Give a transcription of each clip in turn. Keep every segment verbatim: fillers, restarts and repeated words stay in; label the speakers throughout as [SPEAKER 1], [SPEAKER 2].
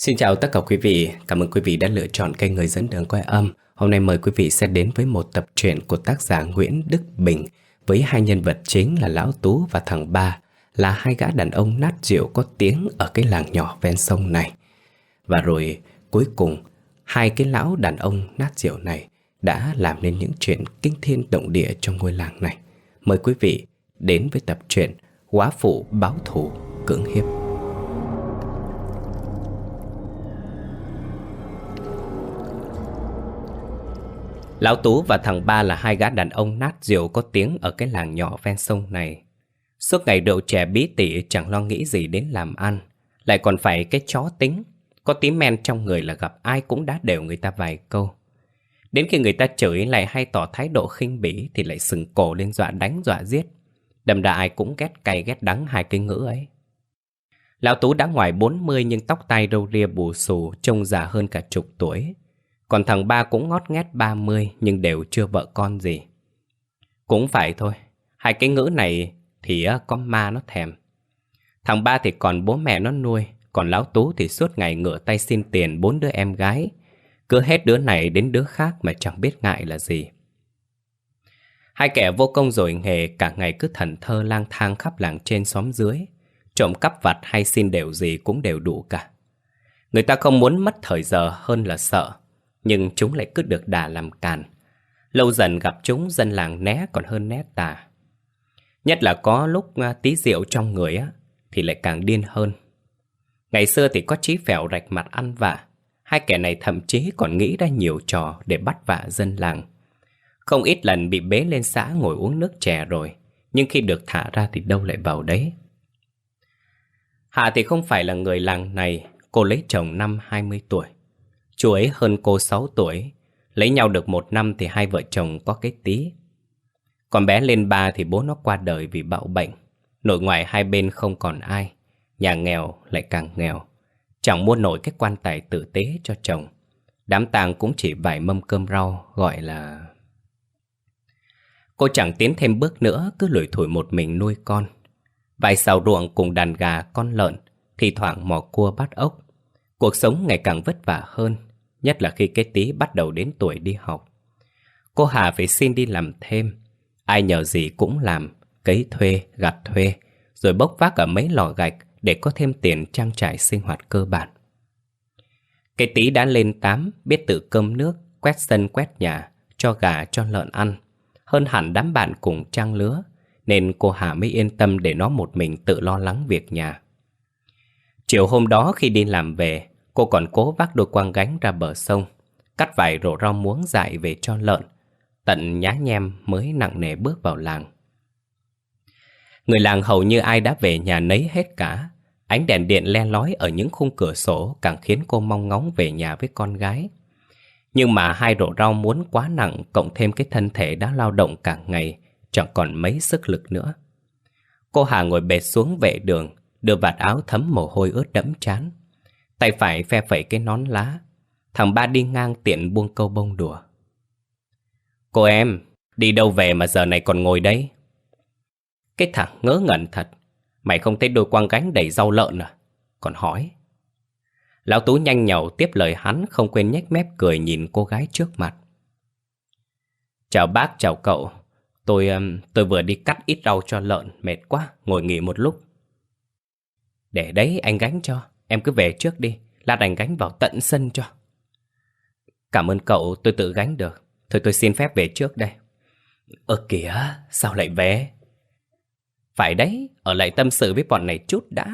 [SPEAKER 1] Xin chào tất cả quý vị, cảm ơn quý vị đã lựa chọn kênh Người dẫn đường quay âm. Hôm nay mời quý vị sẽ đến với một tập truyện của tác giả Nguyễn Đức Bình với hai nhân vật chính là Lão Tú và thằng Ba, là hai gã đàn ông nát rượu có tiếng ở cái làng nhỏ ven sông này. Và rồi cuối cùng, hai cái lão đàn ông nát rượu này đã làm nên những chuyện kinh thiên động địa trong ngôi làng này. Mời quý vị đến với tập truyện Góa Phụ Báo Thù Cưỡng Hiếp. Lão Tú và thằng Ba là hai gã đàn ông nát rượu có tiếng ở cái làng nhỏ ven sông này. Suốt ngày rượu chè bí tỉ, chẳng lo nghĩ gì đến làm ăn, lại còn phải cái chó tính, có tí men trong người là gặp ai cũng đá đều người ta vài câu. Đến khi người ta chửi lại hay tỏ thái độ khinh bỉ thì lại sừng cổ lên dọa đánh dọa giết. Đâm ra ai cũng ghét cay ghét đắng hai cái ngữ ấy. Lão Tú đã ngoài bốn mươi nhưng tóc tai râu ria bù xù, trông già hơn cả chục tuổi. Còn thằng Ba cũng ngót nghét ba mươi nhưng đều chưa vợ con gì. Cũng phải thôi, hai cái ngữ này thì có ma nó thèm. Thằng Ba thì còn bố mẹ nó nuôi, còn Lão Tú thì suốt ngày ngửa tay xin tiền bốn đứa em gái, cứ hết đứa này đến đứa khác mà chẳng biết ngại là gì. Hai kẻ vô công rồi nghề, cả ngày cứ thẫn thơ lang thang khắp làng trên xóm dưới, trộm cắp vặt hay xin đều gì cũng đều đủ cả. Người ta không muốn mất thời giờ hơn là sợ, nhưng chúng lại cứ được đà làm càn. Lâu dần gặp chúng, dân làng né còn hơn né tà. Nhất là có lúc tí rượu trong người á thì lại càng điên hơn. Ngày xưa thì có chí phèo rạch mặt ăn vạ, hai kẻ này thậm chí còn nghĩ ra nhiều trò để bắt vạ dân làng. Không ít lần bị bế lên xã ngồi uống nước chè rồi, nhưng khi được thả ra thì đâu lại vào đấy. Hà thì không phải là người làng này, cô lấy chồng năm hai mươi tuổi. Chú ấy hơn cô sáu tuổi, lấy nhau được một năm thì hai vợ chồng có cái tí. Còn bé lên ba thì bố nó qua đời vì bạo bệnh. Nội ngoại hai bên không còn ai, nhà nghèo lại càng nghèo, chẳng mua nổi cái quan tài tử tế cho chồng. Đám tang cũng chỉ vài mâm cơm rau, gọi là... Cô chẳng tiến thêm bước nữa, cứ lủi thủi một mình nuôi con. Vài sào ruộng cùng đàn gà, con lợn, thì thoảng mò cua bắt ốc. Cuộc sống ngày càng vất vả hơn, nhất là khi cái tí bắt đầu đến tuổi đi học. Cô Hà phải xin đi làm thêm, ai nhờ gì cũng làm, cấy thuê, gặt thuê, rồi bốc vác ở mấy lò gạch để có thêm tiền trang trải sinh hoạt cơ bản. Cái tí đã lên tám, biết tự cơm nước, quét sân quét nhà, cho gà cho lợn ăn, hơn hẳn đám bạn cùng trang lứa, nên cô Hà mới yên tâm để nó một mình tự lo lắng việc nhà. Chiều hôm đó khi đi làm về, cô còn cố vác đôi quang gánh ra bờ sông, cắt vài rổ rau muống dại về cho lợn, tận nhá nhem mới nặng nề bước vào làng. Người làng hầu như ai đã về nhà nấy hết cả. Ánh đèn điện le lói ở những khung cửa sổ càng khiến cô mong ngóng về nhà với con gái. Nhưng mà hai rổ rau muống quá nặng, cộng thêm cái thân thể đã lao động cả ngày, chẳng còn mấy sức lực nữa. Cô Hà ngồi bệt xuống vệ đường, đưa vạt áo thấm mồ hôi ướt đẫm trán. Tay phải phe phẩy cái nón lá. Thằng Ba đi ngang tiện buông câu bông đùa: "Cô em, đi đâu về mà giờ này còn ngồi đấy?" Cái thằng ngớ ngẩn thật. Mày không thấy đôi quang gánh đầy rau lợn à? Còn hỏi. Lão Tú nhanh nhảu tiếp lời hắn, không quên nhếch mép cười nhìn cô gái trước mặt. "Chào bác, chào cậu. Tôi tôi vừa đi cắt ít rau cho lợn, mệt quá, ngồi nghỉ một lúc." "Để đấy anh gánh cho, em cứ về trước đi, lát anh gánh vào tận sân cho." "Cảm ơn cậu, tôi tự gánh được. Thôi tôi xin phép về trước đây." "Ơ kìa, sao lại về?" "Phải đấy, ở lại tâm sự với bọn này chút đã."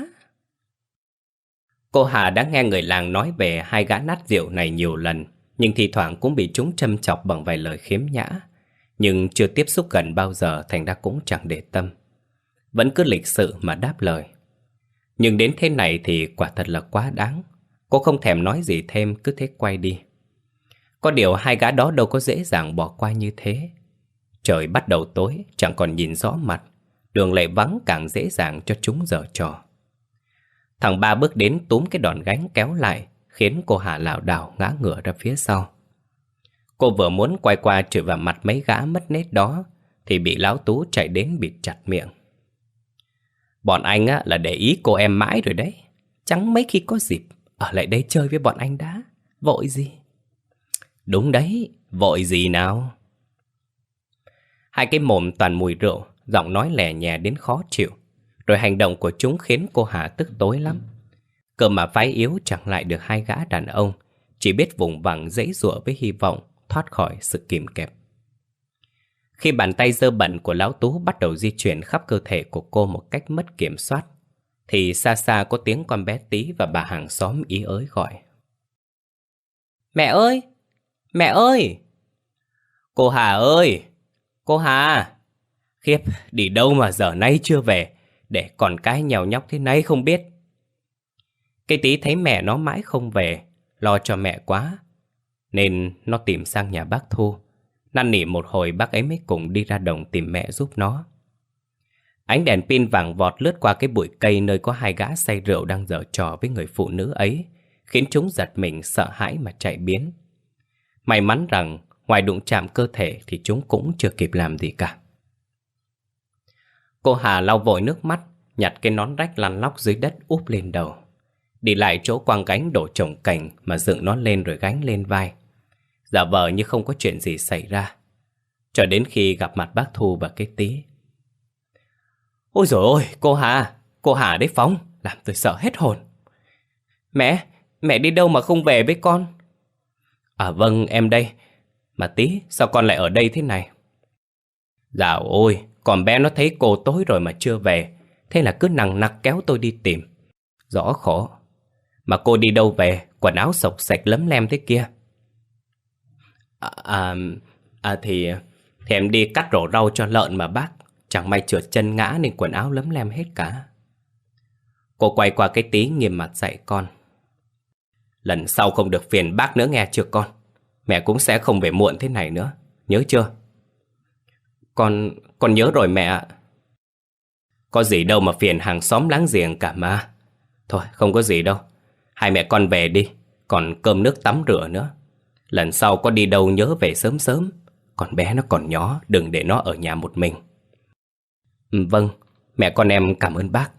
[SPEAKER 1] Cô Hà đã nghe người làng nói về hai gã nát rượu này nhiều lần, nhưng thi thoảng cũng bị chúng châm chọc bằng vài lời khiếm nhã. Nhưng chưa tiếp xúc gần bao giờ, thành ra cũng chẳng để tâm, vẫn cứ lịch sự mà đáp lời. Nhưng đến thế này thì quả thật là quá đáng. Cô không thèm nói gì thêm, cứ thế quay đi. Có điều hai gã đó đâu có dễ dàng bỏ qua như thế. Trời bắt đầu tối, chẳng còn nhìn rõ mặt, đường lại vắng càng dễ dàng cho chúng giở trò. Thằng Ba bước đến túm cái đòn gánh kéo lại, khiến cô Hà lảo đảo ngã ngửa ra phía sau. Cô vừa muốn quay qua chửi vào mặt mấy gã mất nết đó thì bị Lão Tú chạy đến bịt chặt miệng. "Bọn anh á là để ý cô em mãi rồi đấy. Chẳng mấy khi có dịp Ở lại đây chơi với bọn anh đã. Vội gì? Đúng đấy, vội gì nào? Hai cái mồm toàn mùi rượu, giọng nói lè nhè đến khó chịu. Rồi hành động của chúng khiến cô Hà tức tối lắm. Cơ mà phái yếu chẳng lại được hai gã đàn ông, chỉ biết vùng vằng giãy giụa với hy vọng thoát khỏi sự kìm kẹp. Khi bàn tay dơ bẩn của lão Tú bắt đầu di chuyển khắp cơ thể của cô một cách mất kiểm soát, thì xa xa có tiếng con bé Tí và bà hàng xóm ý ới gọi. Mẹ ơi! Mẹ ơi! Cô Hà ơi! Cô Hà! Khiếp, đi đâu mà giờ nay chưa về, để còn cái nhèo nhóc thế này không biết. Cái Tí thấy mẹ nó mãi không về, lo cho mẹ quá, nên nó tìm sang nhà bác Thu. Năn nỉ một hồi bác ấy mới cùng đi ra đồng tìm mẹ giúp nó. Ánh đèn pin vàng vọt lướt qua cái bụi cây nơi có hai gã say rượu đang giở trò với người phụ nữ ấy, khiến chúng giật mình sợ hãi mà chạy biến. May mắn rằng ngoài đụng chạm cơ thể thì chúng cũng chưa kịp làm gì cả. Cô Hà lau vội nước mắt, nhặt cái nón rách lăn lóc dưới đất úp lên đầu, đi lại chỗ quăng gánh đổ chồng cành mà dựng nó lên rồi gánh lên vai, giả vờ như không có chuyện gì xảy ra, cho đến khi gặp mặt bác Thu và cái Tí. Ôi dồi ôi, cô Hà, cô Hà đấy Phong, làm tôi sợ hết hồn. Mẹ, mẹ đi đâu mà không về với con? À vâng, em đây. Mà Tí, sao con lại ở đây thế này? Dạo ôi, còn bé nó thấy cô tối rồi mà chưa về, thế là cứ nằng nặc kéo tôi đi tìm. Rõ khổ. Mà cô đi đâu về, quần áo xộc xạch lấm lem thế kia? À, à, à thì, thì em đi cắt rổ rau cho lợn mà bác. Chẳng may trượt chân ngã nên quần áo lấm lem hết cả. Cô quay qua cái Tí nghiêm mặt dạy con. Lần sau không được phiền bác nữa nghe chưa con? Mẹ cũng sẽ không về muộn thế này nữa, nhớ chưa? Con, con nhớ rồi mẹ ạ. Có gì đâu mà phiền hàng xóm láng giềng cả mà. Thôi không có gì đâu, hai mẹ con về đi, còn cơm nước tắm rửa nữa. Lần sau có đi đâu nhớ về sớm sớm, còn bé nó còn nhỏ, đừng để nó ở nhà một mình. Ừ, vâng, mẹ con em cảm ơn bác.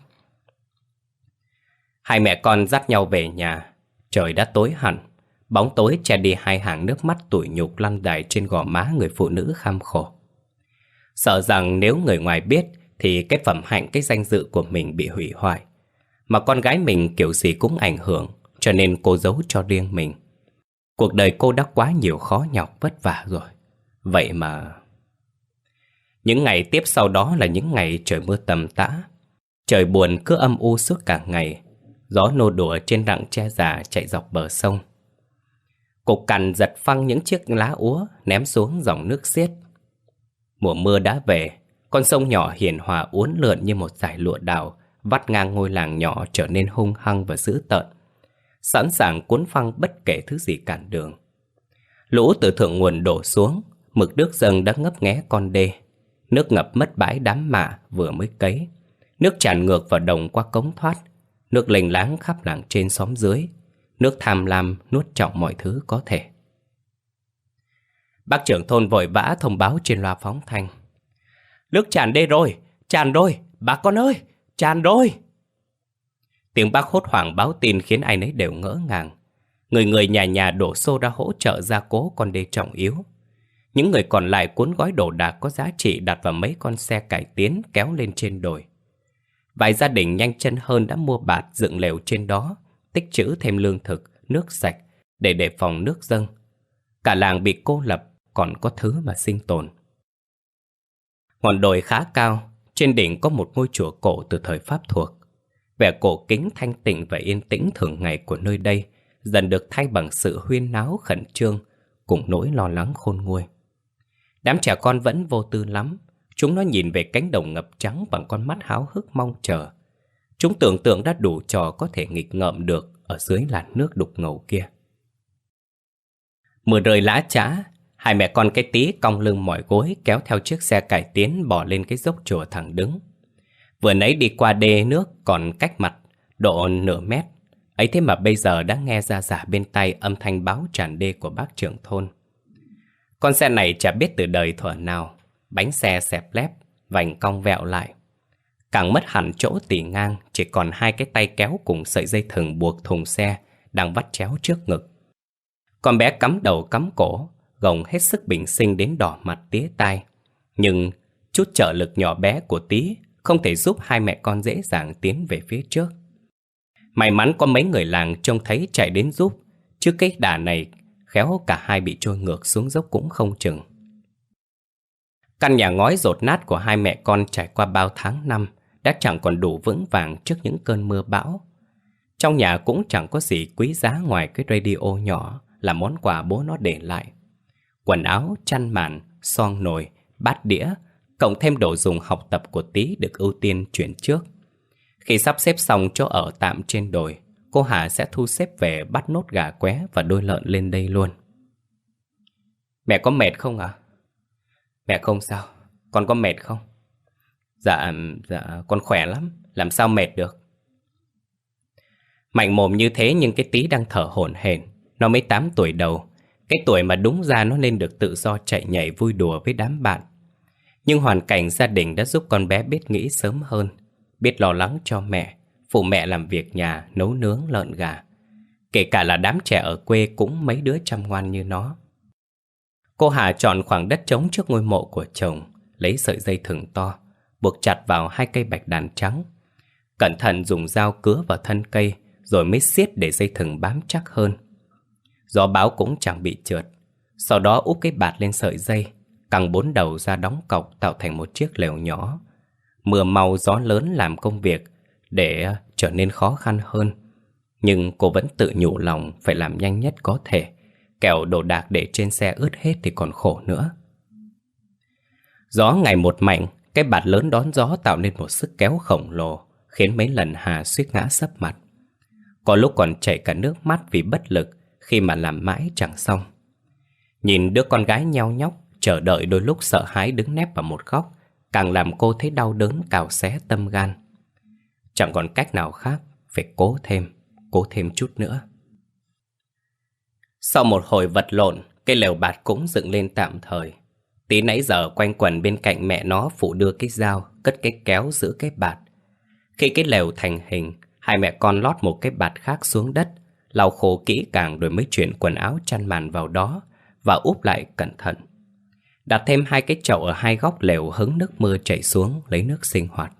[SPEAKER 1] Hai mẹ con dắt nhau về nhà. Trời đã tối hẳn, bóng tối che đi hai hàng nước mắt tủi nhục lăn dài trên gò má người phụ nữ kham khổ. Sợ rằng nếu người ngoài biết thì cái phẩm hạnh, cái danh dự của mình bị hủy hoại. Mà con gái mình kiểu gì cũng ảnh hưởng, cho nên cô giấu cho riêng mình. Cuộc đời cô đã quá nhiều khó nhọc vất vả rồi. Vậy mà... Những ngày tiếp sau đó là những ngày trời mưa tầm tã. Trời buồn cứ âm u suốt cả ngày. Gió nô đùa trên rặng tre già chạy dọc bờ sông. Cục cằn giật phăng những chiếc lá úa ném xuống dòng nước xiết. Mùa mưa đã về, con sông nhỏ hiền hòa uốn lượn như một dải lụa đào, vắt ngang ngôi làng nhỏ trở nên hung hăng và dữ tợn, sẵn sàng cuốn phăng bất kể thứ gì cản đường. Lũ từ thượng nguồn đổ xuống, mực nước dâng đã ngấp nghé con đê. Nước ngập mất bãi đám mạ vừa mới cấy. Nước tràn ngược vào đồng qua cống thoát. Nước lênh láng khắp làng trên xóm dưới. Nước tham lam nuốt trọn mọi thứ có thể. Bác trưởng thôn vội vã thông báo trên loa phóng thanh. Nước tràn đê rồi, tràn rồi, bà con ơi, tràn rồi. Tiếng bác hốt hoảng báo tin khiến ai nấy đều ngỡ ngàng. Người người nhà nhà đổ xô ra hỗ trợ gia cố con đê trọng yếu. Những người còn lại cuốn gói đồ đạc có giá trị đặt vào mấy con xe cải tiến kéo lên trên đồi. Vài gia đình nhanh chân hơn đã mua bạt dựng lều trên đó, tích trữ thêm lương thực, nước sạch để đề phòng nước dâng. Cả làng bị cô lập, còn có thứ mà sinh tồn. Ngọn đồi khá cao, trên đỉnh có một ngôi chùa cổ từ thời Pháp thuộc. Vẻ cổ kính thanh tịnh và yên tĩnh thường ngày của nơi đây dần được thay bằng sự huyên náo khẩn trương cùng nỗi lo lắng khôn nguôi. Đám trẻ con vẫn vô tư lắm. Chúng nó nhìn về cánh đồng ngập trắng bằng con mắt háo hức mong chờ. Chúng tưởng tượng đã đủ trò có thể nghịch ngợm được ở dưới làn nước đục ngầu kia. Mưa rơi lã chã, hai mẹ con cái Tí cong lưng mỏi gối kéo theo chiếc xe cải tiến bò lên cái dốc chùa thẳng đứng. Vừa nãy đi qua đê nước còn cách mặt độ nửa mét, ấy thế mà bây giờ đã nghe ra giả bên tai âm thanh báo tràn đê của bác trưởng thôn. Con xe này chả biết từ đời thuở nào, bánh xe xẹp lép, vành cong vẹo lại. Càng mất hẳn chỗ tỉ ngang, chỉ còn hai cái tay kéo cùng sợi dây thừng buộc thùng xe đang vắt chéo trước ngực. Con bé cắm đầu cắm cổ, gồng hết sức bình sinh đến đỏ mặt tía tai. Nhưng chút trợ lực nhỏ bé của Tí không thể giúp hai mẹ con dễ dàng tiến về phía trước. May mắn có mấy người làng trông thấy chạy đến giúp, chứ cái đà này khéo cả hai bị trôi ngược xuống dốc cũng không chừng. Căn nhà ngói dột nát của hai mẹ con trải qua bao tháng năm đã chẳng còn đủ vững vàng trước những cơn mưa bão. Trong nhà cũng chẳng có gì quý giá ngoài cái radio nhỏ là món quà bố nó để lại. Quần áo, chăn màn, xoong nồi, bát đĩa, cộng thêm đồ dùng học tập của Tí được ưu tiên chuyển trước. Khi sắp xếp xong chỗ ở tạm trên đồi, cô Hà sẽ thu xếp về bắt nốt gà qué và đôi lợn lên đây luôn. Mẹ có mệt không ạ? À? Mẹ không sao, con có mệt không? Dạ, dạ, con khỏe lắm, làm sao mệt được. Mạnh mồm như thế nhưng cái Tí đang thở hổn hển. Nó mới tám tuổi đầu, cái tuổi mà đúng ra nó nên được tự do chạy nhảy vui đùa với đám bạn. Nhưng hoàn cảnh gia đình đã giúp con bé biết nghĩ sớm hơn, biết lo lắng cho mẹ, phụ mẹ làm việc nhà, nấu nướng lợn gà. Kể cả là đám trẻ ở quê cũng mấy đứa chăm ngoan như nó. Cô Hà chọn khoảng đất trống trước ngôi mộ của chồng, lấy sợi dây thừng to, buộc chặt vào hai cây bạch đàn trắng. Cẩn thận dùng dao cứa vào thân cây, rồi mới siết để dây thừng bám chắc hơn. Gió bão cũng chẳng bị trượt. Sau đó úp cái bạt lên sợi dây, căng bốn đầu ra đóng cọc tạo thành một chiếc lều nhỏ. Mưa mau gió lớn làm công việc để trở nên khó khăn hơn. Nhưng cô vẫn tự nhủ lòng phải làm nhanh nhất có thể, kẻo đồ đạc để trên xe ướt hết thì còn khổ nữa. Gió ngày một mạnh, cái bạt lớn đón gió tạo nên một sức kéo khổng lồ, khiến mấy lần Hà suýt ngã sấp mặt. Có lúc còn chảy cả nước mắt vì bất lực khi mà làm mãi chẳng xong. Nhìn đứa con gái nheo nhóc, chờ đợi đôi lúc sợ hãi đứng nép vào một góc, càng làm cô thấy đau đớn cào xé tâm gan. Chẳng còn cách nào khác, phải cố thêm, cố thêm chút nữa. Sau một hồi vật lộn, cái lều bạt cũng dựng lên tạm thời. Tí nãy giờ quanh quẩn bên cạnh mẹ nó phụ đưa cái dao, cất cái kéo giữ cái bạt. Khi cái lều thành hình, hai mẹ con lót một cái bạt khác xuống đất, lau khô kỹ càng rồi mới chuyển quần áo chăn màn vào đó và úp lại cẩn thận. Đặt thêm hai cái chậu ở hai góc lều hứng nước mưa chảy xuống lấy nước sinh hoạt.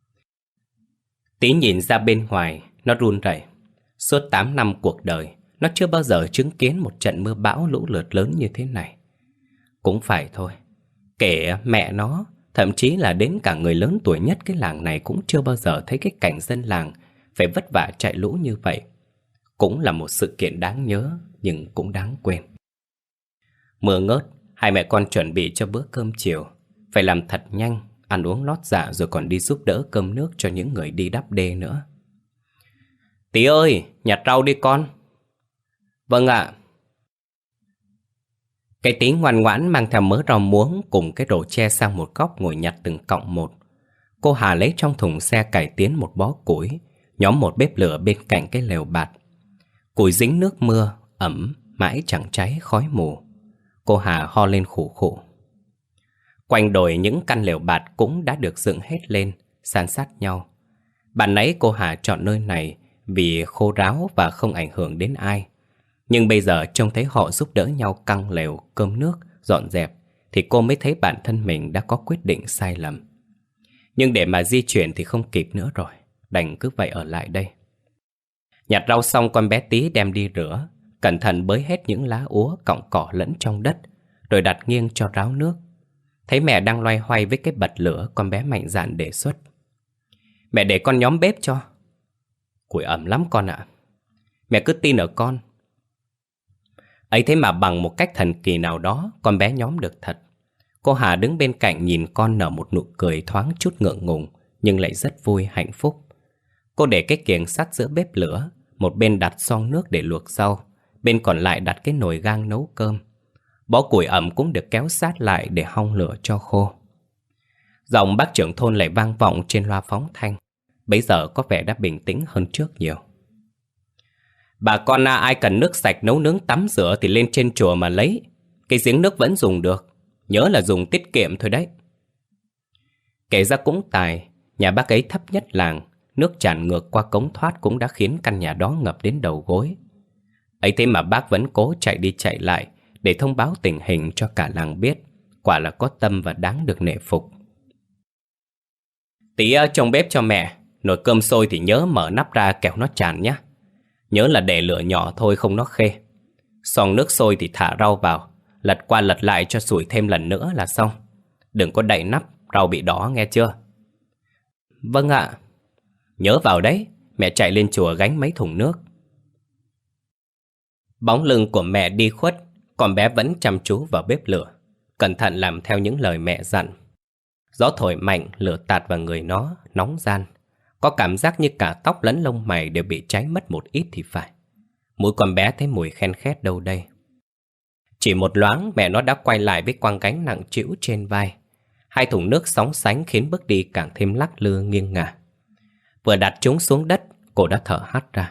[SPEAKER 1] Tí nhìn ra bên ngoài, nó run rẩy. Suốt tám năm cuộc đời, nó chưa bao giờ chứng kiến một trận mưa bão lũ lụt lớn như thế này. Cũng phải thôi, kể mẹ nó, thậm chí là đến cả người lớn tuổi nhất cái làng này cũng chưa bao giờ thấy cái cảnh dân làng phải vất vả chạy lũ như vậy. Cũng là một sự kiện đáng nhớ, nhưng cũng đáng quên. Mưa ngớt, hai mẹ con chuẩn bị cho bữa cơm chiều. Phải làm thật nhanh, ăn uống lót dạ rồi còn đi giúp đỡ cơm nước cho những người đi đắp đê nữa. Tí ơi, nhặt rau đi con. Vâng ạ. Cái Tí ngoan ngoãn mang theo mớ rau muống cùng cái rổ tre sang một góc ngồi nhặt từng cọng một. Cô Hà lấy trong thùng xe cải tiến một bó củi, nhóm một bếp lửa bên cạnh cái lều bạt. Củi dính nước mưa, ẩm, mãi chẳng cháy khói mù. Cô Hà ho lên khủ khủ. Quanh đồi những căn lều bạt cũng đã được dựng hết lên, san sát nhau. Bạn nãy cô Hà chọn nơi này vì khô ráo và không ảnh hưởng đến ai. Nhưng bây giờ trông thấy họ giúp đỡ nhau căng lều, cơm nước, dọn dẹp, thì cô mới thấy bản thân mình đã có quyết định sai lầm. Nhưng để mà di chuyển thì không kịp nữa rồi, đành cứ vậy ở lại đây. Nhặt rau xong con bé Tí đem đi rửa, cẩn thận bới hết những lá úa cọng cỏ lẫn trong đất, rồi đặt nghiêng cho ráo nước. Thấy mẹ đang loay hoay với cái bật lửa, con bé mạnh dạn đề xuất. Mẹ để con nhóm bếp cho. Củi ẩm lắm con ạ. Mẹ cứ tin ở con. Ấy thế mà bằng một cách thần kỳ nào đó, con bé nhóm được thật. Cô Hà đứng bên cạnh nhìn con nở một nụ cười thoáng chút ngượng ngùng, nhưng lại rất vui, hạnh phúc. Cô để cái kiềng sắt giữa bếp lửa, một bên đặt xoong nước để luộc rau, bên còn lại đặt cái nồi gang nấu cơm. Bó củi ẩm cũng được kéo sát lại để hong lửa cho khô. Giọng bác trưởng thôn lại vang vọng trên loa phóng thanh, bấy giờ có vẻ đã bình tĩnh hơn trước nhiều. Bà con à, ai cần nước sạch nấu nướng tắm rửa thì lên trên chùa mà lấy. Cái giếng nước vẫn dùng được, nhớ là dùng tiết kiệm thôi đấy. Kể ra cũng tài, nhà bác ấy thấp nhất làng, nước tràn ngược qua cống thoát cũng đã khiến căn nhà đó ngập đến đầu gối. Ấy thế mà bác vẫn cố chạy đi chạy lại để thông báo tình hình cho cả làng biết. Quả là có tâm và đáng được nể phục. Tí trông bếp cho mẹ. Nồi cơm sôi thì nhớ mở nắp ra kẻo nó tràn nhé. Nhớ là để lửa nhỏ thôi không nó khê. Xong nước sôi thì thả rau vào, lật qua lật lại cho sủi thêm lần nữa là xong. Đừng có đậy nắp, rau bị đỏ nghe chưa? Vâng ạ. Nhớ vào đấy, mẹ chạy lên chùa gánh mấy thùng nước. Bóng lưng của mẹ đi khuất, còn bé vẫn chăm chú vào bếp lửa, cẩn thận làm theo những lời mẹ dặn. Gió thổi mạnh, lửa tạt vào người nó, nóng ran. Có cảm giác như cả tóc lẫn lông mày đều bị cháy mất một ít thì phải. Mũi con bé thấy mùi khen khét đâu đây. Chỉ một loáng mẹ nó đã quay lại với quăng gánh nặng trĩu trên vai. Hai thùng nước sóng sánh khiến bước đi càng thêm lắc lư nghiêng ngả. Vừa đặt chúng xuống đất, cô đã thở hắt ra.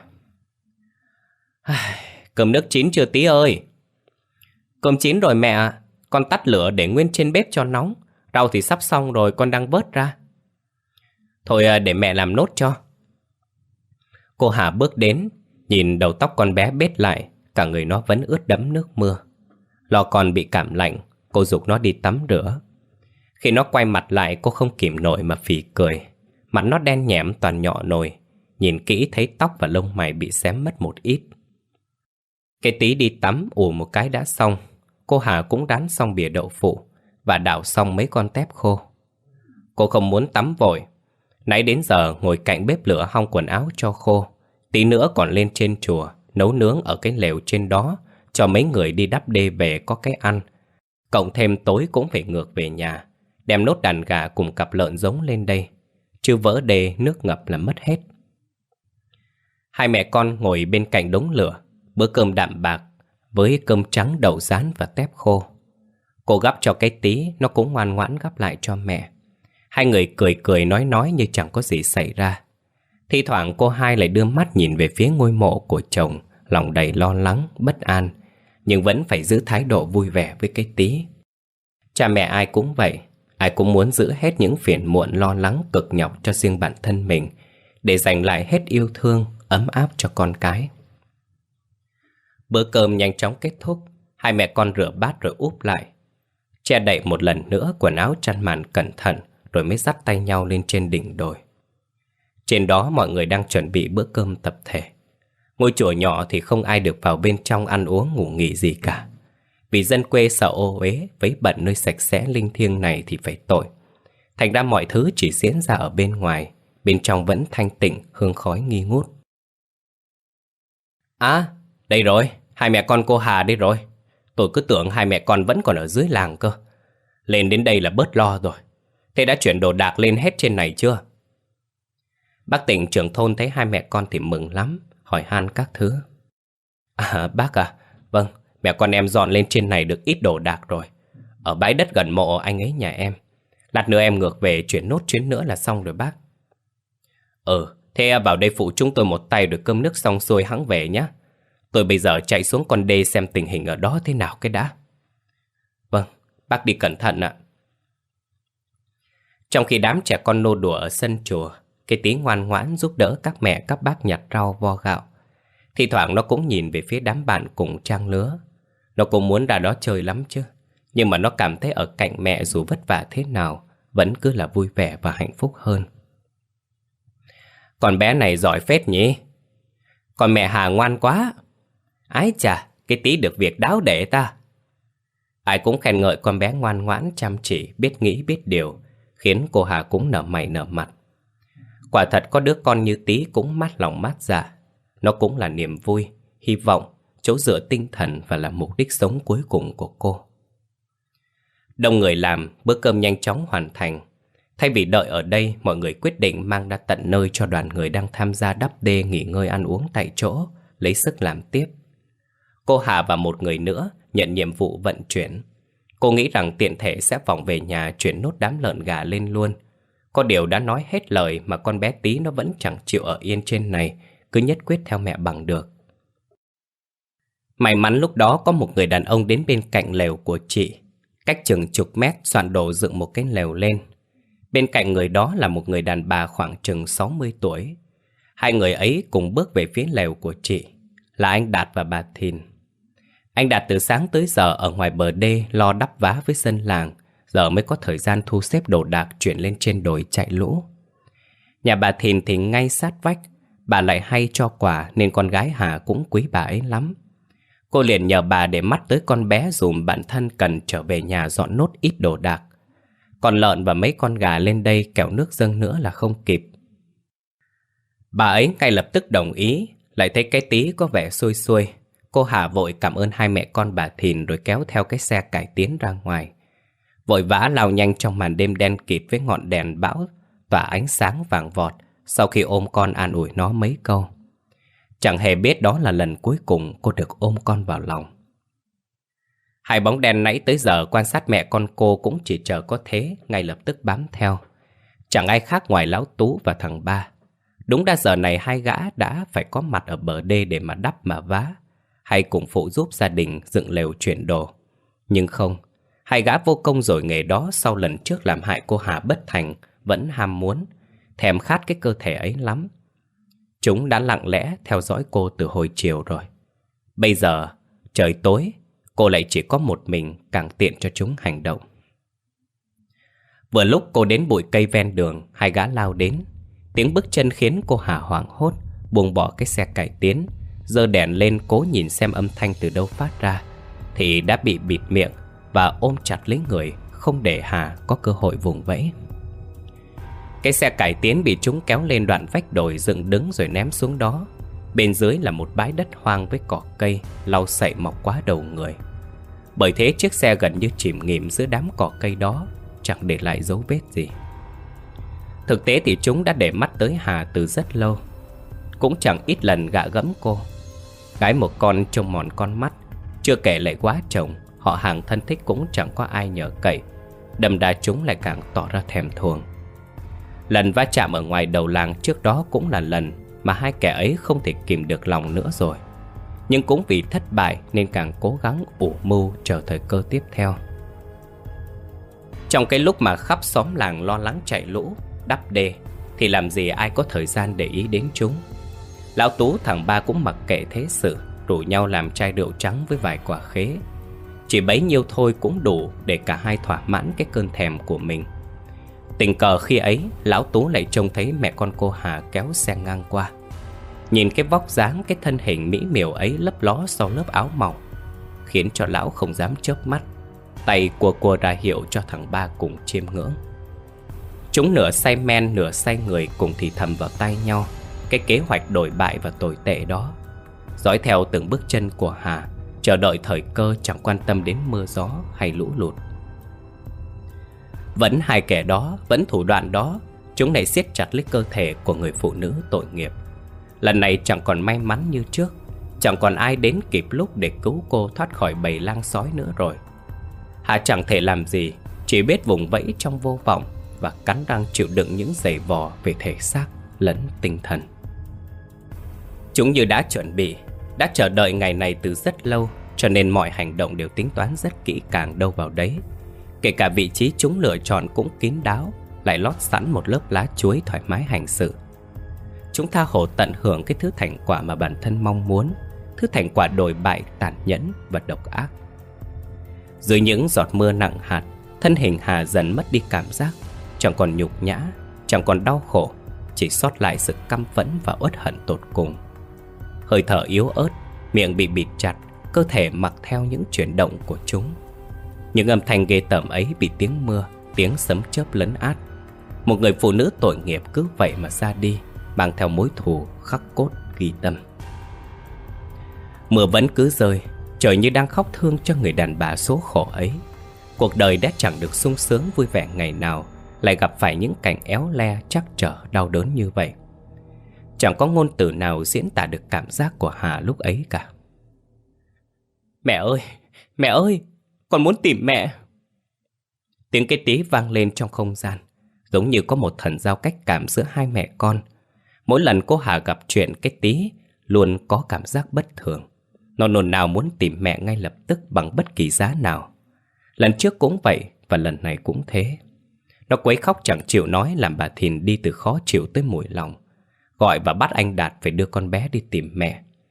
[SPEAKER 1] Cơm nước chín chưa tí ơi? Cơm chín rồi mẹ ạ. Con tắt lửa để nguyên trên bếp cho nóng. Rau thì sắp xong rồi, con đang vớt ra. Thôi để mẹ làm nốt cho. Cô Hà bước đến, nhìn đầu tóc con bé bết lại, cả người nó vẫn ướt đẫm nước mưa. Lo con bị cảm lạnh, cô giục nó đi tắm rửa. Khi nó quay mặt lại, cô không kìm nổi mà phì cười. Mặt nó đen nhẽm toàn nhọ nồi. Nhìn kỹ thấy tóc và lông mày bị xém mất một ít. Cái Tí đi tắm ù một cái đã xong. Cô Hà cũng rán xong bìa đậu phụ và đảo xong mấy con tép khô. Cô không muốn tắm vội. Nãy đến giờ ngồi cạnh bếp lửa hong quần áo cho khô. Tí nữa còn lên trên chùa nấu nướng ở cái lều trên đó cho mấy người đi đắp đê về có cái ăn. Cộng thêm tối cũng phải ngược về nhà, đem nốt đàn gà cùng cặp lợn giống lên đây. Chứ vỡ đê nước ngập là mất hết. Hai mẹ con ngồi bên cạnh đống lửa, bữa cơm đạm bạc với cơm trắng đậu rán và tép khô. Cô gắp cho cái Tí, nó cũng ngoan ngoãn gắp lại cho mẹ. Hai người cười cười nói nói như chẳng có gì xảy ra. Thi thoảng cô hai lại đưa mắt nhìn về phía ngôi mộ của chồng, lòng đầy lo lắng, bất an, nhưng vẫn phải giữ thái độ vui vẻ với cái Tí. Cha mẹ ai cũng vậy, ai cũng muốn giữ hết những phiền muộn lo lắng cực nhọc cho riêng bản thân mình, để dành lại hết yêu thương, ấm áp cho con cái. Bữa cơm nhanh chóng kết thúc, hai mẹ con rửa bát rồi úp lại. Che đậy một lần nữa quần áo chăn màn cẩn thận, rồi mới dắt tay nhau lên trên đỉnh đồi. Trên đó mọi người đang chuẩn bị bữa cơm tập thể. Ngôi chùa nhỏ thì không ai được vào bên trong ăn uống ngủ nghỉ gì cả. Vì dân quê sợ ô uế, vấy bận nơi sạch sẽ linh thiêng này thì phải tội. Thành ra mọi thứ chỉ diễn ra ở bên ngoài, bên trong vẫn thanh tịnh, hương khói nghi ngút. À, đây rồi, hai mẹ con cô Hà đây rồi. Tôi cứ tưởng hai mẹ con vẫn còn ở dưới làng cơ. Lên đến đây là bớt lo rồi. Thế đã chuyển đồ đạc lên hết trên này chưa? Bác Tịnh trưởng thôn thấy hai mẹ con thì mừng lắm, hỏi han các thứ. À bác à, vâng, mẹ con em dọn lên trên này được ít đồ đạc rồi. Ở bãi đất gần mộ anh ấy nhà em. Lát nữa em ngược về chuyển nốt chuyến nữa là xong rồi bác. Ừ, thế vào đây phụ chúng tôi một tay rồi cơm nước xong xuôi hẵng về nhé. Tôi bây giờ chạy xuống con đê xem tình hình ở đó thế nào cái đã. Vâng, bác đi cẩn thận ạ. Trong khi đám trẻ con nô đùa ở sân chùa, cái Tí ngoan ngoãn giúp đỡ các mẹ các bác nhặt rau vo gạo. Thì thoảng nó cũng nhìn về phía đám bạn cùng trang lứa. Nó cũng muốn ra đó chơi lắm chứ, nhưng mà nó cảm thấy ở cạnh mẹ dù vất vả thế nào vẫn cứ là vui vẻ và hạnh phúc hơn. Con bé này giỏi phết nhỉ. Còn mẹ Hà ngoan quá. Ái chà, cái Tí được việc đáo để ta. Ai cũng khen ngợi con bé ngoan ngoãn chăm chỉ, biết nghĩ biết điều, khiến cô Hà cũng nở mày nở mặt. Quả thật có đứa con như Tí cũng mát lòng mát dạ. Nó cũng là niềm vui, hy vọng, chỗ dựa tinh thần và là mục đích sống cuối cùng của cô. Đông người làm, bữa cơm nhanh chóng hoàn thành. Thay vì đợi ở đây, mọi người quyết định mang ra tận nơi cho đoàn người đang tham gia đắp đê nghỉ ngơi ăn uống tại chỗ, lấy sức làm tiếp. Cô Hà và một người nữa nhận nhiệm vụ vận chuyển. Cô nghĩ rằng tiện thể sẽ vòng về nhà chuyển nốt đám lợn gà lên luôn. Có điều đã nói hết lời mà con bé Tí nó vẫn chẳng chịu ở yên trên này, cứ nhất quyết theo mẹ bằng được. May mắn lúc đó có một người đàn ông đến bên cạnh lều của chị. Cách chừng chục mét soạn đồ dựng một cái lều lên. Bên cạnh người đó là một người đàn bà khoảng chừng sáu mươi tuổi. Hai người ấy cùng bước về phía lều của chị. là anh Đạt và bà Thìn. Anh Đạt từ sáng tới giờ ở ngoài bờ đê lo đắp vá với dân làng, giờ mới có thời gian thu xếp đồ đạc chuyển lên trên đồi chạy lũ. Nhà bà Thìn thì ngay sát vách, bà lại hay cho quà nên con gái Hà cũng quý bà ấy lắm. Cô liền nhờ bà để mắt tới con bé dùm bản thân cần trở về nhà dọn nốt ít đồ đạc. Còn lợn và mấy con gà lên đây kẻo nước dâng nữa là không kịp. Bà ấy ngay lập tức đồng ý, lại thấy cái Tí có vẻ xuôi xuôi. Cô Hà vội cảm ơn hai mẹ con bà Thìn rồi kéo theo cái xe cải tiến ra ngoài. Vội vã lao nhanh trong màn đêm đen kịt với ngọn đèn bão tỏa ánh sáng vàng vọt sau khi ôm con an ủi nó mấy câu. Chẳng hề biết đó là lần cuối cùng cô được ôm con vào lòng. Hai bóng đen nãy tới giờ quan sát mẹ con cô cũng chỉ chờ có thế, ngay lập tức bám theo. Chẳng ai khác ngoài Lão Tú và thằng Ba. Đúng ra giờ này hai gã đã phải có mặt ở bờ đê để mà đắp mà vá, hay cùng phụ giúp gia đình dựng lều chuyển đồ. Nhưng không, hai gã vô công rồi nghề đó sau lần trước làm hại cô Hà bất thành vẫn ham muốn, thèm khát cái cơ thể ấy lắm. Chúng đã lặng lẽ theo dõi cô từ hồi chiều rồi. Bây giờ, trời tối, cô lại chỉ có một mình, càng tiện cho chúng hành động. Vừa lúc cô đến bụi cây ven đường, hai gã lao đến. Tiếng bước chân khiến cô Hà hoảng hốt, buông bỏ cái xe cải tiến, giơ đèn lên cố nhìn xem âm thanh từ đâu phát ra, thì đã bị bịt miệng và ôm chặt lấy người, không để Hà có cơ hội vùng vẫy. Cái xe cải tiến bị chúng kéo lên đoạn vách đồi dựng đứng rồi ném xuống đó. Bên dưới là một bãi đất hoang với cỏ cây lau sậy mọc quá đầu người. Bởi thế chiếc xe gần như chìm nghỉm giữa đám cỏ cây đó, chẳng để lại dấu vết gì. Thực tế thì chúng đã để mắt tới Hà từ rất lâu, cũng chẳng ít lần gạ gẫm cô. Gái một con trông mòn con mắt, chưa kể lại quá chồng, họ hàng thân thích cũng chẳng có ai nhờ cậy. Đâm đa chúng lại càng tỏ ra thèm thuồng. Lần va chạm ở ngoài đầu làng trước đó cũng là lần mà hai kẻ ấy không thể kìm được lòng nữa rồi. Nhưng cũng vì thất bại nên càng cố gắng ủ mưu chờ thời cơ tiếp theo. Trong cái lúc mà khắp xóm làng lo lắng chạy lũ, đắp đê, thì làm gì ai có thời gian để ý đến chúng. Lão Tú thằng Ba cũng mặc kệ thế sự, rủ nhau làm chai rượu trắng với vài quả khế. Chỉ bấy nhiêu thôi cũng đủ để cả hai thỏa mãn cái cơn thèm của mình. Tình cờ khi ấy, Lão Tú lại trông thấy mẹ con cô Hà kéo xe ngang qua. Nhìn cái vóc dáng, cái thân hình mỹ miều ấy lấp ló sau lớp áo mỏng, khiến cho lão không dám chớp mắt, tay cua cua ra hiệu cho thằng Ba cùng chiêm ngưỡng. Chúng nửa say men nửa say người cùng thì thầm vào tay nhau cái kế hoạch đổi bại và tồi tệ đó, dõi theo từng bước chân của Hà, chờ đợi thời cơ, chẳng quan tâm đến mưa gió hay lũ lụt. Vẫn hai kẻ đó, vẫn thủ đoạn đó, chúng lại siết chặt lấy cơ thể của người phụ nữ tội nghiệp. Lần này chẳng còn may mắn như trước, chẳng còn ai đến kịp lúc để cứu cô thoát khỏi bầy lang sói nữa rồi. Hà chẳng thể làm gì, chỉ biết vùng vẫy trong vô vọng và cắn răng chịu đựng những giày vò về thể xác lẫn tinh thần. Chúng như đã chuẩn bị, đã chờ đợi ngày này từ rất lâu, cho nên mọi hành động đều tính toán rất kỹ càng đâu vào đấy. Kể cả vị trí chúng lựa chọn cũng kín đáo, lại lót sẵn một lớp lá chuối thoải mái hành sự. Chúng tha hồ tận hưởng cái thứ thành quả mà bản thân mong muốn, thứ thành quả đồi bại, tàn nhẫn và độc ác. Dưới những giọt mưa nặng hạt, thân hình Hà dần mất đi cảm giác, chẳng còn nhục nhã, chẳng còn đau khổ, chỉ sót lại sự căm phẫn và uất hận tột cùng. Hơi thở yếu ớt, miệng bị bịt chặt, cơ thể mặc theo những chuyển động của chúng. Những âm thanh ghê tởm ấy bị tiếng mưa, tiếng sấm chớp lấn át. Một người phụ nữ tội nghiệp cứ vậy mà ra đi, mang theo mối thù khắc cốt ghi tâm. Mưa vẫn cứ rơi, trời như đang khóc thương cho người đàn bà số khổ ấy. Cuộc đời đã chẳng được sung sướng vui vẻ ngày nào, lại gặp phải những cảnh éo le trắc trở đau đớn như vậy. Chẳng có ngôn từ nào diễn tả được cảm giác của Hà lúc ấy cả. Mẹ ơi, mẹ ơi, con muốn tìm mẹ. Tiếng cái Tí vang lên trong không gian, giống như có một thần giao cách cảm giữa hai mẹ con. Mỗi lần cô Hà gặp chuyện, cái Tí luôn có cảm giác bất thường. Nó nôn nao muốn tìm mẹ ngay lập tức bằng bất kỳ giá nào. Lần trước cũng vậy và lần này cũng thế. Nó quấy khóc chẳng chịu nói, làm bà Thìn đi từ khó chịu tới mủi lòng, gọi và bắt anh Đạt phải đưa con bé đi tìm mẹ.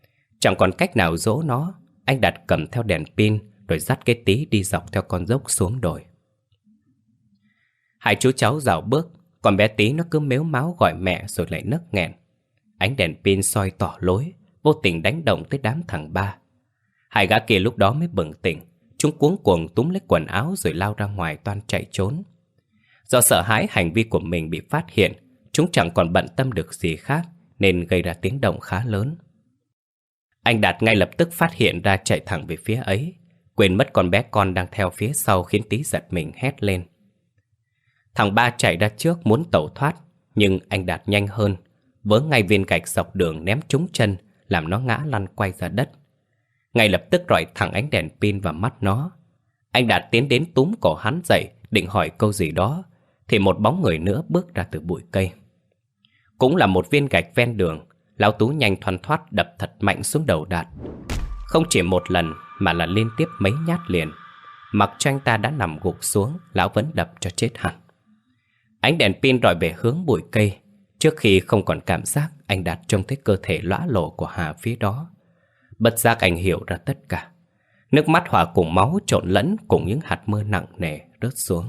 [SPEAKER 1] Chẳng còn cách nào dỗ nó, anh Đạt cầm theo đèn pin rồi dắt cái Tí đi dọc theo con dốc xuống đồi. Hai chú cháu dạo bước, còn bé Tí nó cứ mếu máo gọi mẹ rồi lại nấc nghẹn. Ánh đèn pin soi tỏ lối, vô tình đánh động tới đám thằng Ba. Hai gã kia lúc đó mới bừng tỉnh. Chúng cuống cuồng túm lấy quần áo rồi lao ra ngoài toan chạy trốn. Do sợ hãi hành vi của mình bị phát hiện, chúng chẳng còn bận tâm được gì khác nên gây ra tiếng động khá lớn. Anh Đạt ngay lập tức phát hiện ra chạy thẳng về phía ấy, quên mất con bé con đang theo phía sau khiến Tí giật mình hét lên. Thằng Ba chạy ra trước muốn tẩu thoát, nhưng anh Đạt nhanh hơn, vớ ngay viên gạch dọc đường ném trúng chân, làm nó ngã lăn quay ra đất. Ngay lập tức rọi thẳng ánh đèn pin vào mắt nó. Anh Đạt tiến đến túm cổ hắn dậy, định hỏi câu gì đó, thì một bóng người nữa bước ra từ bụi cây. Cũng là một viên gạch ven đường, lão Tú nhanh thoăn thoắt đập thật mạnh xuống đầu Đạt. Không chỉ một lần mà là liên tiếp mấy nhát liền. Mặc cho anh ta đã nằm gục xuống, lão vẫn đập cho chết hẳn. Ánh đèn pin rọi về hướng bụi cây. Trước khi không còn cảm giác, anh Đạt trông thấy cơ thể lõa lồ của Hà phía đó. Bất giác anh hiểu ra tất cả. Nước mắt hòa cùng máu trộn lẫn cùng những hạt mưa nặng nề rớt xuống.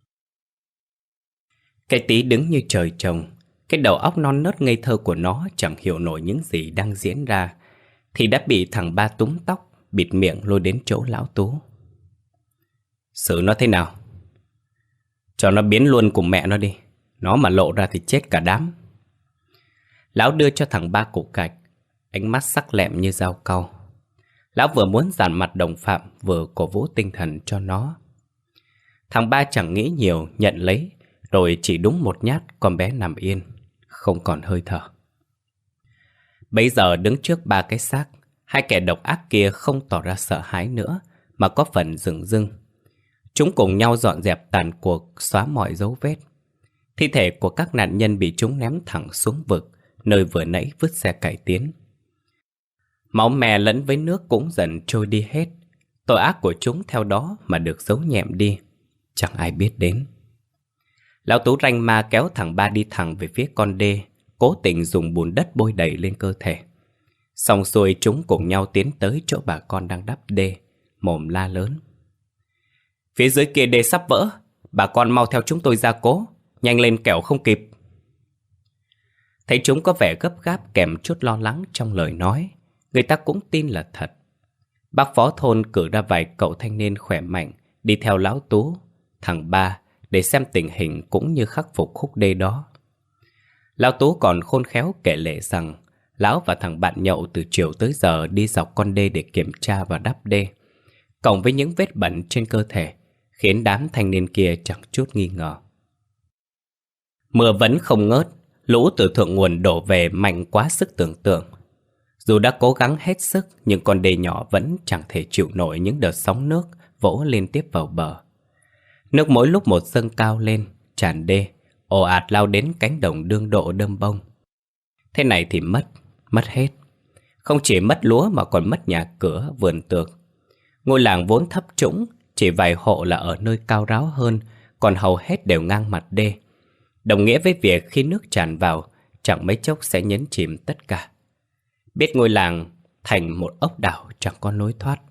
[SPEAKER 1] Cái Tí đứng như trời trồng. Cái đầu óc non nớt ngây thơ của nó chẳng hiểu nổi những gì đang diễn ra, thì đã bị thằng Ba túm tóc, bịt miệng lôi đến chỗ lão Tú. Xử nó thế nào? Cho nó biến luôn cùng mẹ nó đi. Nó mà lộ ra thì chết cả đám. Lão đưa cho thằng Ba cục gạch, ánh mắt sắc lẹm như dao cau. Lão vừa muốn dàn mặt đồng phạm, vừa cổ vũ tinh thần cho nó. Thằng Ba chẳng nghĩ nhiều, nhận lấy, rồi chỉ đúng một nhát con bé nằm yên, không còn hơi thở. Bấy giờ đứng trước ba cái xác, hai kẻ độc ác kia không tỏ ra sợ hãi nữa, mà có phần dửng dưng. Chúng cùng nhau dọn dẹp tàn cuộc, xóa mọi dấu vết. Thi thể của các nạn nhân bị chúng ném thẳng xuống vực, nơi vừa nãy vứt xe cải tiến. Máu me lẫn với nước cũng dần trôi đi hết. Tội ác của chúng theo đó mà được giấu nhẹm đi, chẳng ai biết đến. Lão Tú ranh ma kéo thằng Ba đi thẳng về phía con đê, cố tình dùng bùn đất bôi đầy lên cơ thể. Xong xuôi chúng cùng nhau tiến tới chỗ bà con đang đắp đê, mồm la lớn. Phía dưới kia đê sắp vỡ, bà con mau theo chúng tôi ra cố, nhanh lên kẻo không kịp. Thấy chúng có vẻ gấp gáp kèm chút lo lắng trong lời nói, người ta cũng tin là thật. Bác phó thôn cử ra vài cậu thanh niên khỏe mạnh đi theo lão Tú, thằng Ba để xem tình hình cũng như khắc phục khúc đê đó. Lão Tú còn khôn khéo kể lể rằng lão và thằng bạn nhậu từ chiều tới giờ đi dọc con đê để kiểm tra và đắp đê, cộng với những vết bẩn trên cơ thể, khiến đám thanh niên kia chẳng chút nghi ngờ. Mưa vẫn không ngớt, lũ từ thượng nguồn đổ về mạnh quá sức tưởng tượng. Dù đã cố gắng hết sức, nhưng con đê nhỏ vẫn chẳng thể chịu nổi những đợt sóng nước vỗ liên tiếp vào bờ. Nước mỗi lúc một dâng cao lên, tràn đê, ồ ạt lao đến cánh đồng đương độ đơm bông. Thế này thì mất, mất hết. Không chỉ mất lúa mà còn mất nhà cửa, vườn tược. Ngôi làng vốn thấp trũng, chỉ vài hộ là ở nơi cao ráo hơn, còn hầu hết đều ngang mặt đê. Đồng nghĩa với việc khi nước tràn vào, chẳng mấy chốc sẽ nhấn chìm tất cả. Biết ngôi làng thành một ốc đảo chẳng có lối thoát.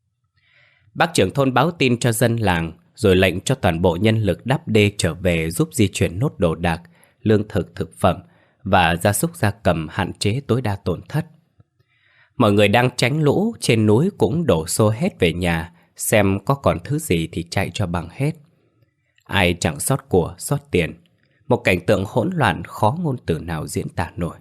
[SPEAKER 1] Bác trưởng thôn báo tin cho dân làng, rồi lệnh cho toàn bộ nhân lực đắp đê trở về giúp di chuyển nốt đồ đạc, lương thực, thực phẩm và gia súc gia cầm hạn chế tối đa tổn thất. Mọi người đang tránh lũ trên núi cũng đổ xô hết về nhà, xem có còn thứ gì thì chạy cho bằng hết. Ai chẳng sót của, sót tiền. Một cảnh tượng hỗn loạn khó ngôn từ nào diễn tả nổi.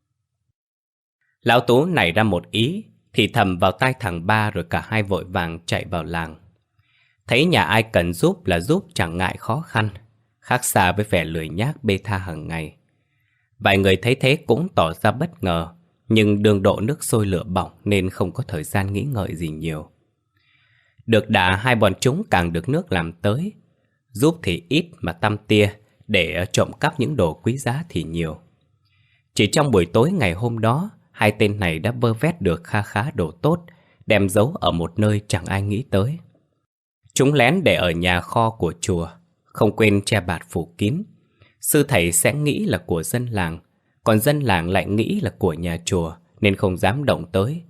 [SPEAKER 1] Lão Tú nảy ra một ý, thì thầm vào tai thằng Ba, rồi cả hai vội vàng chạy vào làng. Thấy nhà ai cần giúp là giúp, chẳng ngại khó khăn, khác xa với vẻ lười nhác bê tha hàng ngày. Vài người thấy thế cũng tỏ ra bất ngờ, nhưng đường độ nước sôi lửa bỏng nên không có thời gian nghĩ ngợi gì nhiều. Được đà hai bọn chúng càng được nước làm tới. Giúp thì ít mà tăm tia, để trộm cắp những đồ quý giá thì nhiều. Chỉ trong buổi tối ngày hôm đó, hai tên này đã vơ vét được kha khá đồ tốt, đem giấu ở một nơi chẳng ai nghĩ tới. Chúng lén để ở nhà kho của chùa, không quên che bạt phủ kín. Sư thầy sẽ nghĩ là của dân làng, còn dân làng lại nghĩ là của nhà chùa, nên không dám động tới.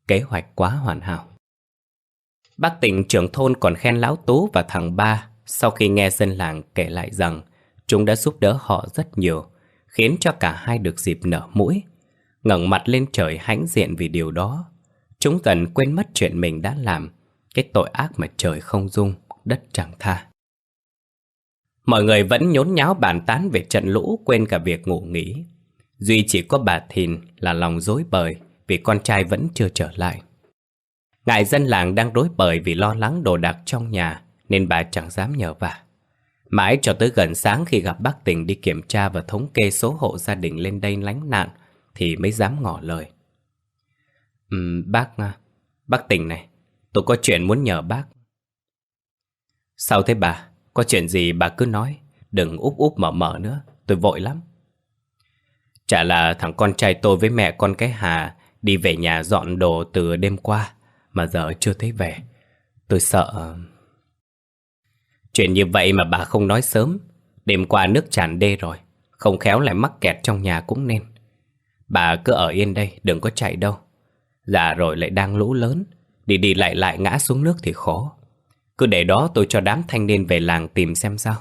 [SPEAKER 1] Kế hoạch quá hoàn hảo. Bác Tỉnh trưởng thôn còn khen Lão Tú và thằng Ba sau khi nghe dân làng kể lại rằng chúng đã giúp đỡ họ rất nhiều, khiến cho cả hai được dịp nở mũi. Ngẩng mặt lên trời hãnh diện vì điều đó. Chúng dần quên mất chuyện mình đã làm, cái tội ác mà trời không dung, đất chẳng tha. Mọi người vẫn nhốn nháo bàn tán về trận lũ, quên cả việc ngủ nghỉ. Duy chỉ có bà Thìn là lòng rối bời vì con trai vẫn chưa trở lại. Ngại dân làng đang rối bời vì lo lắng đồ đạc trong nhà nên bà chẳng dám nhờ vả. Mãi cho tới gần sáng khi gặp bác Tỉnh đi kiểm tra và thống kê số hộ gia đình lên đây lánh nạn thì mới dám ngỏ lời. Ừm, bác, bác Tỉnh này, tôi có chuyện muốn nhờ bác. Sao thế bà? Có chuyện gì bà cứ nói, đừng úp úp mở mở nữa, tôi vội lắm. Chả là thằng con trai tôi với mẹ con cái Hà đi về nhà dọn đồ từ đêm qua mà giờ chưa thấy về. Tôi sợ... Chuyện như vậy mà bà không nói sớm. Đêm qua nước tràn đê rồi, không khéo lại mắc kẹt trong nhà cũng nên. Bà cứ ở yên đây, đừng có chạy đâu. Già rồi lại đang lũ lớn, đi đi lại lại ngã xuống nước thì khó. Cứ để đó tôi cho đám thanh niên về làng tìm xem sao.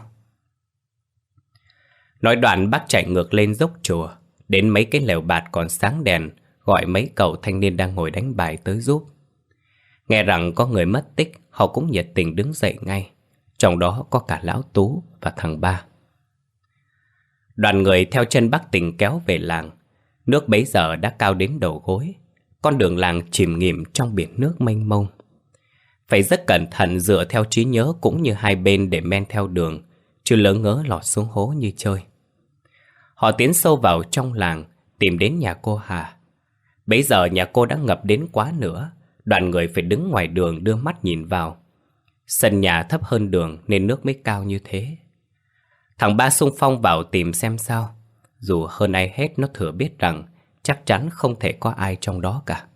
[SPEAKER 1] Nói đoạn bác chạy ngược lên dốc chùa, đến mấy cái lều bạt còn sáng đèn, gọi mấy cậu thanh niên đang ngồi đánh bài tới giúp. Nghe rằng có người mất tích, họ cũng nhiệt tình đứng dậy ngay. Trong đó có cả Lão Tú và thằng Ba. Đoàn người theo chân bác Tỉnh kéo về làng. Nước bấy giờ đã cao đến đầu gối. Con đường làng chìm nghỉm trong biển nước mênh mông. Phải rất cẩn thận dựa theo trí nhớ cũng như hai bên để men theo đường, chứ lỡ ngớ lọt xuống hố như chơi. Họ tiến sâu vào trong làng, tìm đến nhà cô Hà. Bấy giờ nhà cô đã ngập đến quá nửa, đoàn người phải đứng ngoài đường đưa mắt nhìn vào. Sân nhà thấp hơn đường nên nước mới cao như thế. Thằng Ba xung phong vào tìm xem sao. Dù hơn ai hết nó thừa biết rằng chắc chắn không thể có ai trong đó cả.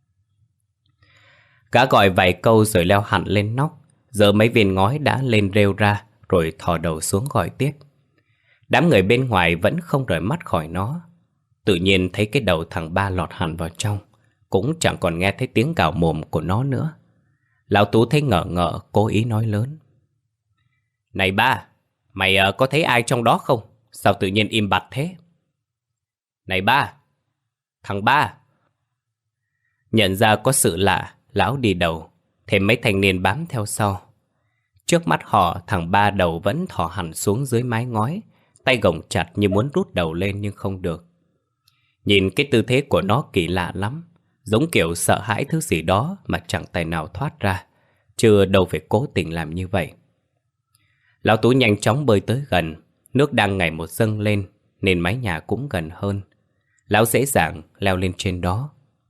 [SPEAKER 1] Gã gọi vài câu rồi leo hẳn lên nóc, giơ mấy viên ngói đã lên rêu ra, rồi thò đầu xuống gọi tiếp. Đám người bên ngoài vẫn không rời mắt khỏi nó. Tự nhiên thấy cái đầu thằng Ba lọt hẳn vào trong, cũng chẳng còn nghe thấy tiếng gào mồm của nó nữa. Lão Tú thấy ngờ ngợ, cố ý nói lớn. Này Ba, mày uh, có thấy ai trong đó không? Sao tự nhiên im bặt thế? Này Ba, thằng Ba. Nhận ra có sự lạ, lão đi đầu, thêm mấy thanh niên bám theo sau. Trước mắt họ, thằng Ba đầu vẫn thò hẳn xuống dưới mái ngói, tay gồng chặt như muốn rút đầu lên nhưng không được. Nhìn cái tư thế của nó kỳ lạ lắm, giống kiểu sợ hãi thứ gì đó mà chẳng tài nào thoát ra, chứ đâu phải cố tình làm như vậy. Lão Tú nhanh chóng bơi tới gần, nước đang ngày một dâng lên nên mái nhà cũng gần hơn. Lão dễ dàng leo lên trên đó.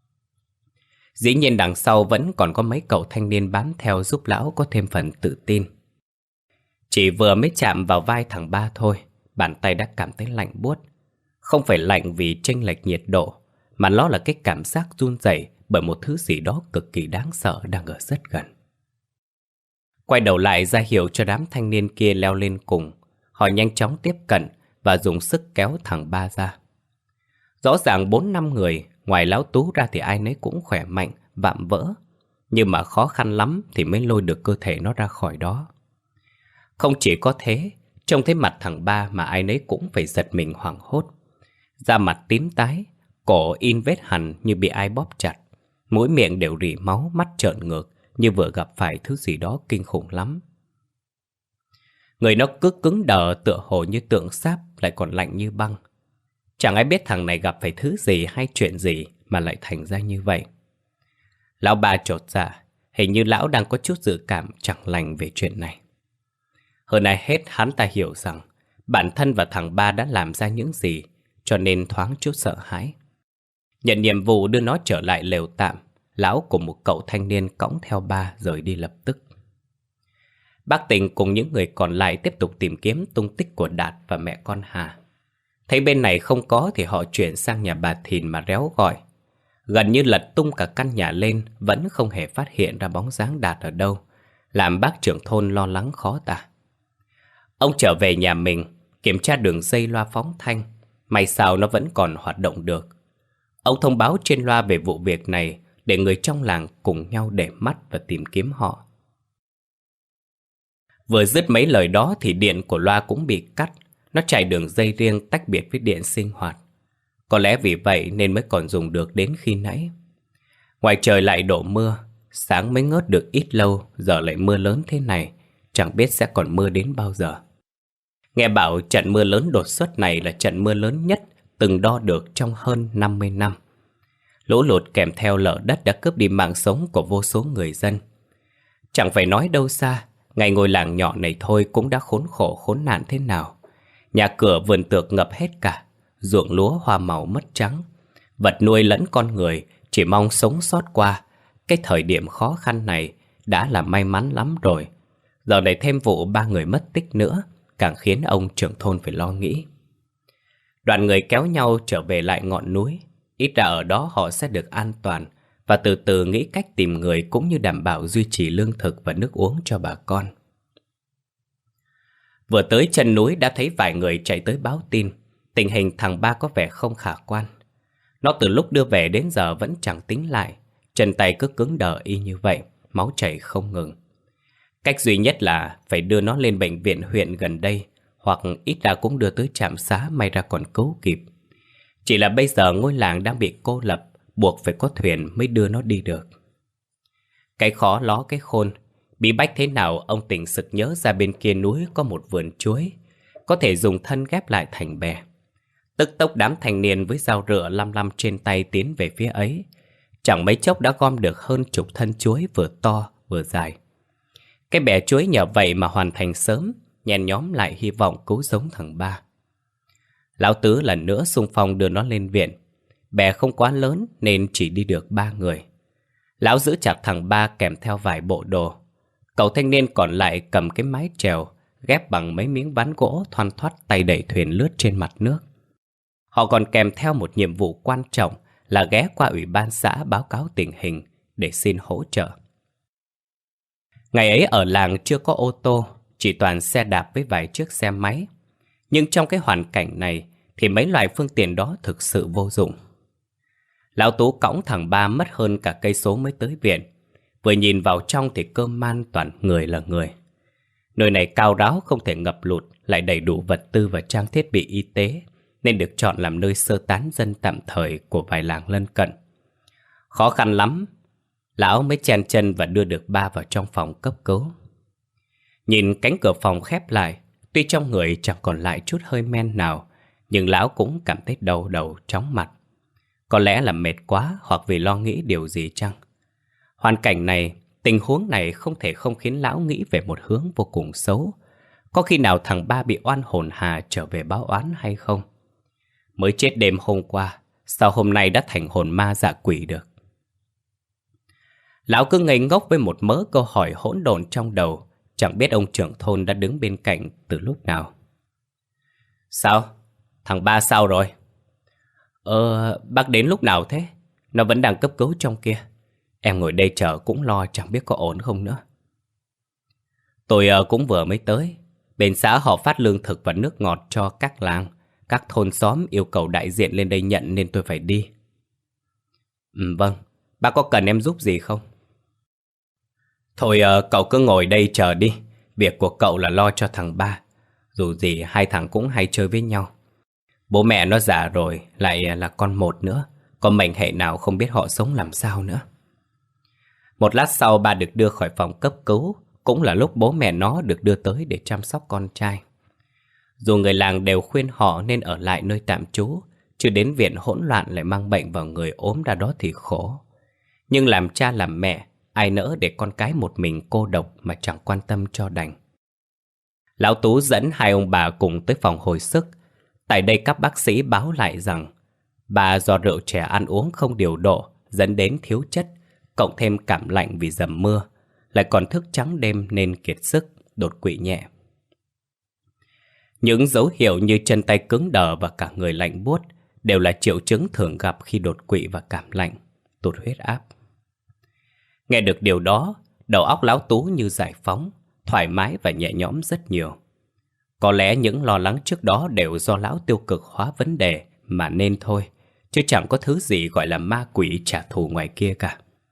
[SPEAKER 1] Dĩ nhiên đằng sau vẫn còn có mấy cậu thanh niên bám theo giúp lão có thêm phần tự tin. Chỉ vừa mới chạm vào vai thằng Ba thôi, bàn tay đã cảm thấy lạnh buốt. Không phải lạnh vì chênh lệch nhiệt độ, mà nó là cái cảm giác run rẩy bởi một thứ gì đó cực kỳ đáng sợ đang ở rất gần. Quay đầu lại ra hiệu cho đám thanh niên kia leo lên cùng. Họ nhanh chóng tiếp cận và dùng sức kéo thằng Ba ra. Rõ ràng bốn năm người, ngoài Lão Tú ra thì ai nấy cũng khỏe mạnh, vạm vỡ. Nhưng mà khó khăn lắm thì mới lôi được cơ thể nó ra khỏi đó. Không chỉ có thế, trông thấy mặt thằng Ba mà ai nấy cũng phải giật mình hoảng hốt. Da mặt tím tái, cổ in vết hằn như bị ai bóp chặt. Mũi miệng đều rỉ máu, mắt trợn ngược như vừa gặp phải thứ gì đó kinh khủng lắm. Người nó cứ cứng đờ tựa hồ như tượng sáp, lại còn lạnh như băng. Chẳng ai biết thằng này gặp phải thứ gì hay chuyện gì mà lại thành ra như vậy. Lão Ba chột dạ, hình như lão đang có chút dự cảm chẳng lành về chuyện này. Hơn ai hết hắn ta hiểu rằng bản thân và thằng Ba đã làm ra những gì, cho nên thoáng chút sợ hãi. Nhận nhiệm vụ đưa nó trở lại lều tạm, lão cùng một cậu thanh niên cõng theo Ba rời đi lập tức. Bác Tỉnh cùng những người còn lại tiếp tục tìm kiếm tung tích của Đạt và mẹ con Hà. Thấy bên này không có thì họ chuyển sang nhà bà Thìn mà réo gọi. Gần như lật tung cả căn nhà lên, vẫn không hề phát hiện ra bóng dáng Đạt ở đâu, làm bác trưởng thôn lo lắng khó tả. Ông trở về nhà mình, kiểm tra đường dây loa phóng thanh, may sao nó vẫn còn hoạt động được. Ông thông báo trên loa về vụ việc này, để người trong làng cùng nhau để mắt và tìm kiếm họ. Vừa dứt mấy lời đó thì điện của loa cũng bị cắt. Nó chạy đường dây riêng tách biệt với điện sinh hoạt. Có lẽ vì vậy nên mới còn dùng được đến khi nãy. Ngoài trời lại đổ mưa. Sáng mới ngớt được ít lâu, giờ lại mưa lớn thế này. Chẳng biết sẽ còn mưa đến bao giờ. Nghe bảo trận mưa lớn đột xuất này là trận mưa lớn nhất từng đo được trong hơn năm mươi năm. Lũ lụt kèm theo lở đất đã cướp đi mạng sống của vô số người dân. Chẳng phải nói đâu xa, ngay ngôi làng nhỏ này thôi cũng đã khốn khổ khốn nạn thế nào. Nhà cửa vườn tược ngập hết cả, ruộng lúa hoa màu mất trắng. Vật nuôi lẫn con người chỉ mong sống sót qua cái thời điểm khó khăn này đã là may mắn lắm rồi. Giờ lại thêm vụ ba người mất tích nữa, càng khiến ông trưởng thôn phải lo nghĩ. Đoàn người kéo nhau trở về lại ngọn núi. Ít ra ở đó họ sẽ được an toàn và từ từ nghĩ cách tìm người cũng như đảm bảo duy trì lương thực và nước uống cho bà con. Vừa tới chân núi đã thấy vài người chạy tới báo tin. Tình hình thằng Ba có vẻ không khả quan. Nó từ lúc đưa về đến giờ vẫn chẳng tính lại. Chân tay cứ cứng đờ y như vậy, máu chảy không ngừng. Cách duy nhất là phải đưa nó lên bệnh viện huyện gần đây, hoặc ít ra cũng đưa tới trạm xá may ra còn cứu kịp. Chỉ là bây giờ ngôi làng đang bị cô lập, buộc phải có thuyền mới đưa nó đi được. Cái khó ló cái khôn. Bí bách thế nào ông tỉnh sực nhớ ra bên kia núi có một vườn chuối, có thể dùng thân ghép lại thành bè. Tức tốc đám thanh niên với dao rựa lăm lăm trên tay tiến về phía ấy. Chẳng mấy chốc đã gom được hơn chục thân chuối vừa to vừa dài. Cái bè chuối nhờ vậy mà hoàn thành sớm, nhen nhóm lại hy vọng cứu sống thằng Ba. Lão Tứ lần nữa xung phong đưa nó lên viện. Bè không quá lớn nên chỉ đi được ba người. Lão giữ chặt thằng Ba kèm theo vài bộ đồ. Cậu thanh niên còn lại cầm cái mái chèo ghép bằng mấy miếng ván gỗ thoăn thoắt tay đẩy thuyền lướt trên mặt nước. Họ còn kèm theo một nhiệm vụ quan trọng là ghé qua ủy ban xã báo cáo tình hình để xin hỗ trợ. Ngày ấy ở làng chưa có ô tô, chỉ toàn xe đạp với vài chiếc xe máy. Nhưng trong cái hoàn cảnh này thì mấy loại phương tiện đó thực sự vô dụng. Lão Tú cõng thằng Ba mất hơn cả cây số mới tới viện. Vừa nhìn vào trong thì cơm man toàn người là người. Nơi này cao ráo không thể ngập lụt, lại đầy đủ vật tư và trang thiết bị y tế, nên được chọn làm nơi sơ tán dân tạm thời của vài làng lân cận. Khó khăn lắm, lão mới chen chân và đưa được Ba vào trong phòng cấp cứu. Nhìn cánh cửa phòng khép lại, tuy trong người chẳng còn lại chút hơi men nào, nhưng lão cũng cảm thấy đau đầu chóng mặt. Có lẽ là mệt quá hoặc vì lo nghĩ điều gì chăng? Hoàn cảnh này, tình huống này không thể không khiến lão nghĩ về một hướng vô cùng xấu. Có khi nào thằng Ba bị oan hồn hà trở về báo oán hay không? Mới chết đêm hôm qua, sao hôm nay đã thành hồn ma dạ quỷ được? Lão cứ ngây ngốc với một mớ câu hỏi hỗn độn trong đầu, chẳng biết ông trưởng thôn đã đứng bên cạnh từ lúc nào. Sao? Thằng Ba sao rồi? Ờ, bác đến lúc nào thế? Nó vẫn đang cấp cứu trong kia. Em ngồi đây chờ cũng lo chẳng biết có ổn không nữa. Tôi uh, cũng vừa mới tới. Bên xã họ phát lương thực và nước ngọt cho các làng. Các thôn xóm yêu cầu đại diện lên đây nhận nên tôi phải đi. Ừ, vâng, bác có cần em giúp gì không? Thôi uh, cậu cứ ngồi đây chờ đi. Việc của cậu là lo cho thằng Ba. Dù gì hai thằng cũng hay chơi với nhau. Bố mẹ nó già rồi, lại là con một nữa. Có mệnh hệ nào không biết họ sống làm sao nữa. Một lát sau Ba được đưa khỏi phòng cấp cứu, cũng là lúc bố mẹ nó được đưa tới để chăm sóc con trai. Dù người làng đều khuyên họ nên ở lại nơi tạm trú, chứ đến viện hỗn loạn lại mang bệnh vào người ốm ra đó thì khổ. Nhưng làm cha làm mẹ, ai nỡ để con cái một mình cô độc mà chẳng quan tâm cho đành. Lão Tú dẫn hai ông bà cùng tới phòng hồi sức. Tại đây các bác sĩ báo lại rằng Ba do rượu chè ăn uống không điều độ dẫn đến thiếu chất, cộng thêm cảm lạnh vì dầm mưa, lại còn thức trắng đêm nên kiệt sức, đột quỵ nhẹ. Những dấu hiệu như chân tay cứng đờ và cả người lạnh buốt đều là triệu chứng thường gặp khi đột quỵ và cảm lạnh, tụt huyết áp. Nghe được điều đó, đầu óc Lão Tú như giải phóng, thoải mái và nhẹ nhõm rất nhiều. Có lẽ những lo lắng trước đó đều do lão tiêu cực hóa vấn đề mà nên thôi, chứ chẳng có thứ gì gọi là ma quỷ trả thù ngoài kia cả.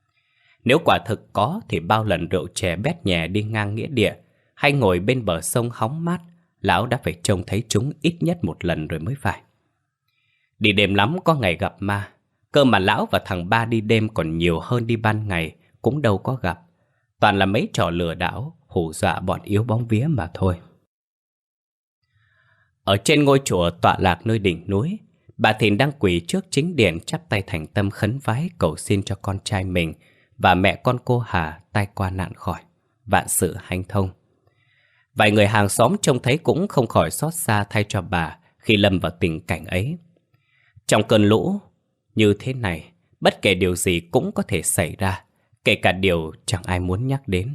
[SPEAKER 1] Nếu quả thực có thì bao lần rượu chè bét nhè đi ngang nghĩa địa hay ngồi bên bờ sông hóng mát, lão đã phải trông thấy chúng ít nhất một lần rồi mới phải. Đi đêm lắm có ngày gặp ma. Cơ mà lão và thằng Ba đi đêm còn nhiều hơn đi ban ngày cũng đâu có gặp. Toàn là mấy trò lừa đảo, hù dọa bọn yếu bóng vía mà thôi. Ở trên ngôi chùa tọa lạc nơi đỉnh núi, bà Thìn đang quỳ trước chính điện chắp tay thành tâm khấn vái cầu xin cho con trai mình và mẹ con cô Hà tai qua nạn khỏi, vạn sự hanh thông. Vài người hàng xóm trông thấy cũng không khỏi xót xa thay cho bà khi lâm vào tình cảnh ấy. Trong cơn lũ như thế này, bất kể điều gì cũng có thể xảy ra, kể cả điều chẳng ai muốn nhắc đến.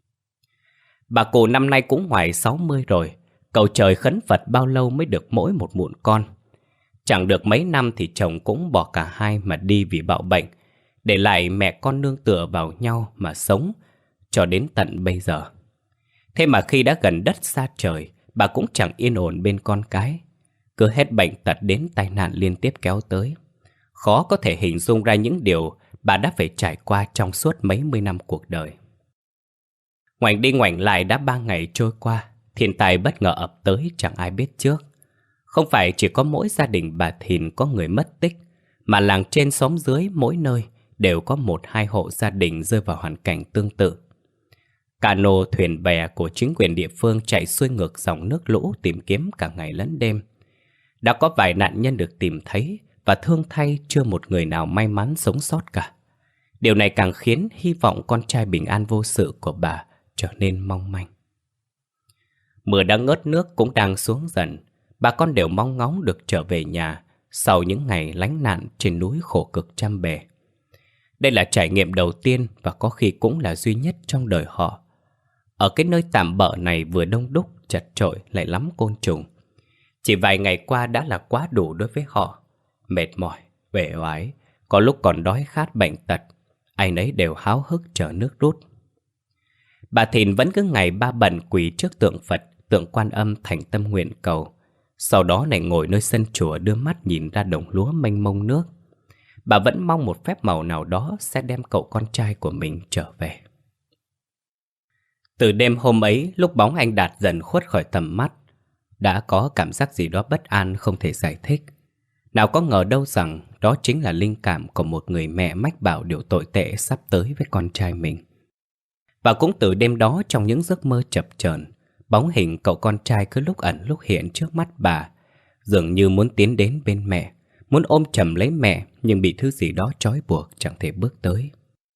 [SPEAKER 1] Bà cụ năm nay cũng ngoài sáu mươi rồi, cầu trời khấn Phật bao lâu mới được mỗi một mụn con. Chẳng được mấy năm thì chồng cũng bỏ cả hai mà đi vì bạo bệnh, để lại mẹ con nương tựa vào nhau mà sống cho đến tận bây giờ. Thế mà khi đã gần đất xa trời, bà cũng chẳng yên ổn bên con cái. Cứ hết bệnh tật đến tai nạn liên tiếp kéo tới. Khó có thể hình dung ra những điều bà đã phải trải qua trong suốt mấy mươi năm cuộc đời. Ngoảnh đi ngoảnh lại đã ba ngày trôi qua, thiên tai bất ngờ ập tới chẳng ai biết trước. Không phải chỉ có mỗi gia đình bà Thìn có người mất tích, mà làng trên xóm dưới mỗi nơi đều có một hai hộ gia đình rơi vào hoàn cảnh tương tự. Cano thuyền bè của chính quyền địa phương chạy xuôi ngược dòng nước lũ tìm kiếm cả ngày lẫn đêm. Đã có vài nạn nhân được tìm thấy và thương thay chưa một người nào may mắn sống sót cả. Điều này càng khiến hy vọng con trai bình an vô sự của bà trở nên mong manh. Mưa đã ngớt nước cũng đang xuống dần. Bà con đều mong ngóng được trở về nhà sau những ngày lánh nạn trên núi khổ cực trăm bề. Đây là trải nghiệm đầu tiên và có khi cũng là duy nhất trong đời họ. Ở cái nơi tạm bợ này vừa đông đúc, chật chội lại lắm côn trùng. Chỉ vài ngày qua đã là quá đủ đối với họ. Mệt mỏi, uể oải, có lúc còn đói khát bệnh tật, ai nấy đều háo hức chờ nước rút. Bà Thìn vẫn cứ ngày ba bận quỳ trước tượng Phật, tượng Quan Âm thành tâm nguyện cầu. Sau đó lại ngồi nơi sân chùa đưa mắt nhìn ra đồng lúa mênh mông nước. Bà vẫn mong một phép màu nào đó sẽ đem cậu con trai của mình trở về. Từ đêm hôm ấy, lúc bóng anh Đạt dần khuất khỏi tầm mắt, đã có cảm giác gì đó bất an không thể giải thích. Nào có ngờ đâu rằng đó chính là linh cảm của một người mẹ mách bảo điều tồi tệ sắp tới với con trai mình. Và cũng từ đêm đó, trong những giấc mơ chập chờn, bóng hình cậu con trai cứ lúc ẩn lúc hiện trước mắt bà, dường như muốn tiến đến bên mẹ, muốn ôm chầm lấy mẹ, nhưng bị thứ gì đó trói buộc chẳng thể bước tới.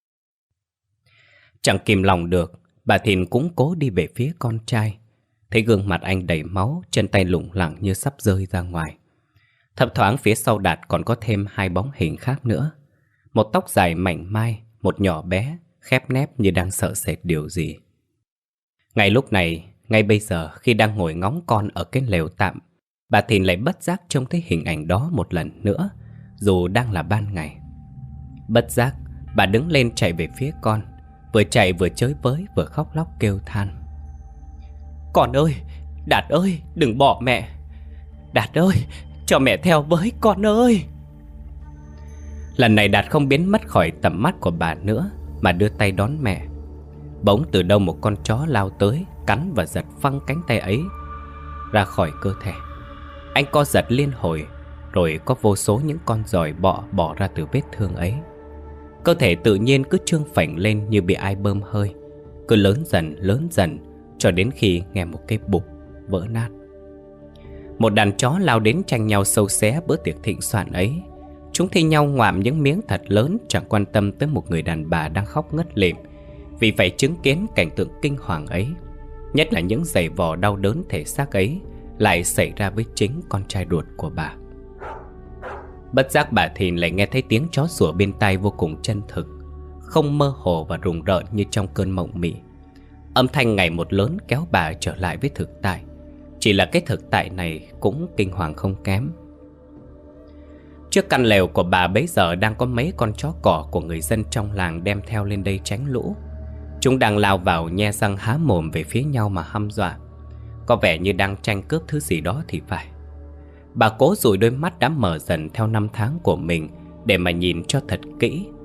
[SPEAKER 1] Chẳng kìm lòng được, bà Thìn cũng cố đi về phía con trai. Thấy gương mặt anh đầy máu, chân tay lủng lẳng như sắp rơi ra ngoài. Thấp thoáng phía sau Đạt còn có thêm hai bóng hình khác nữa. Một tóc dài mảnh mai, một nhỏ bé, khép nép như đang sợ sệt điều gì. Ngay lúc này, ngay bây giờ khi đang ngồi ngóng con ở cái lều tạm, bà Thìn lại bất giác trông thấy hình ảnh đó một lần nữa, dù đang là ban ngày. Bất giác, bà đứng lên chạy về phía con, vừa chạy vừa chới với vừa khóc lóc kêu than. Con ơi, Đạt ơi, đừng bỏ mẹ. Đạt ơi, cho mẹ theo với con ơi. Lần này Đạt không biến mất khỏi tầm mắt của bà nữa, mà đưa tay đón mẹ. Bỗng từ đâu một con chó lao tới, cắn và giật phăng cánh tay ấy ra khỏi cơ thể. Anh co giật liên hồi, rồi có vô số những con giòi bọ bỏ ra từ vết thương ấy. Cơ thể tự nhiên cứ trương phành lên như bị ai bơm hơi, cứ lớn dần lớn dần cho đến khi nghe một cái bụp vỡ nát. Một đàn chó lao đến tranh nhau xâu xé bữa tiệc thịnh soạn ấy. Chúng thi nhau ngoạm những miếng thật lớn, chẳng quan tâm tới một người đàn bà đang khóc ngất lịm vì phải chứng kiến cảnh tượng kinh hoàng ấy. Nhất là những giày vò đau đớn thể xác ấy lại xảy ra với chính con trai ruột của bà. Bất giác bà Thìn lại nghe thấy tiếng chó sủa bên tai vô cùng chân thực, không mơ hồ và rùng rợn như trong cơn mộng mị. Âm thanh ngày một lớn kéo bà trở lại với thực tại. Chỉ là cái thực tại này cũng kinh hoàng không kém. Trước căn lều của bà bấy giờ đang có mấy con chó cỏ của người dân trong làng đem theo lên đây tránh lũ. Chúng đang lao vào nhe răng há mồm về phía nhau mà hăm dọa, có vẻ như đang tranh cướp thứ gì đó thì phải. Bà cố dụi đôi mắt đã mở dần theo năm tháng của mình để mà nhìn cho thật kỹ.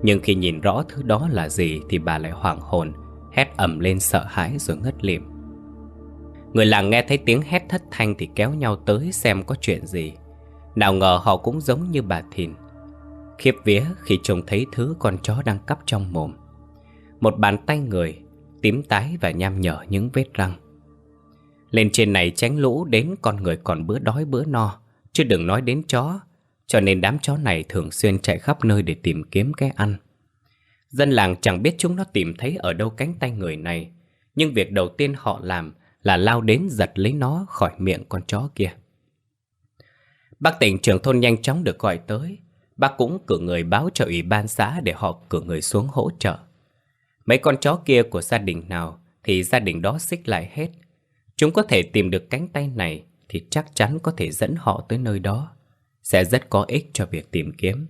[SPEAKER 1] Nhưng khi nhìn rõ thứ đó là gì thì bà lại hoảng hồn, hét ầm lên sợ hãi rồi ngất lịm. Người làng nghe thấy tiếng hét thất thanh thì kéo nhau tới xem có chuyện gì. Nào ngờ họ cũng giống như bà Thìn, khiếp vía khi trông thấy thứ con chó đang cắp trong mồm. Một bàn tay người, tím tái và nham nhở những vết răng. Lên trên này tránh lũ đến con người còn bữa đói bữa no, chứ đừng nói đến chó. Cho nên đám chó này thường xuyên chạy khắp nơi để tìm kiếm cái ăn. Dân làng chẳng biết chúng nó tìm thấy ở đâu cánh tay người này, nhưng việc đầu tiên họ làm là lao đến giật lấy nó khỏi miệng con chó kia. Bác tỉnh trưởng thôn nhanh chóng được gọi tới. Bác cũng cử người báo cho ủy ban xã để họ cử người xuống hỗ trợ. Mấy con chó kia của gia đình nào thì gia đình đó xích lại hết. Chúng có thể tìm được cánh tay này thì chắc chắn có thể dẫn họ tới nơi đó, sẽ rất có ích cho việc tìm kiếm.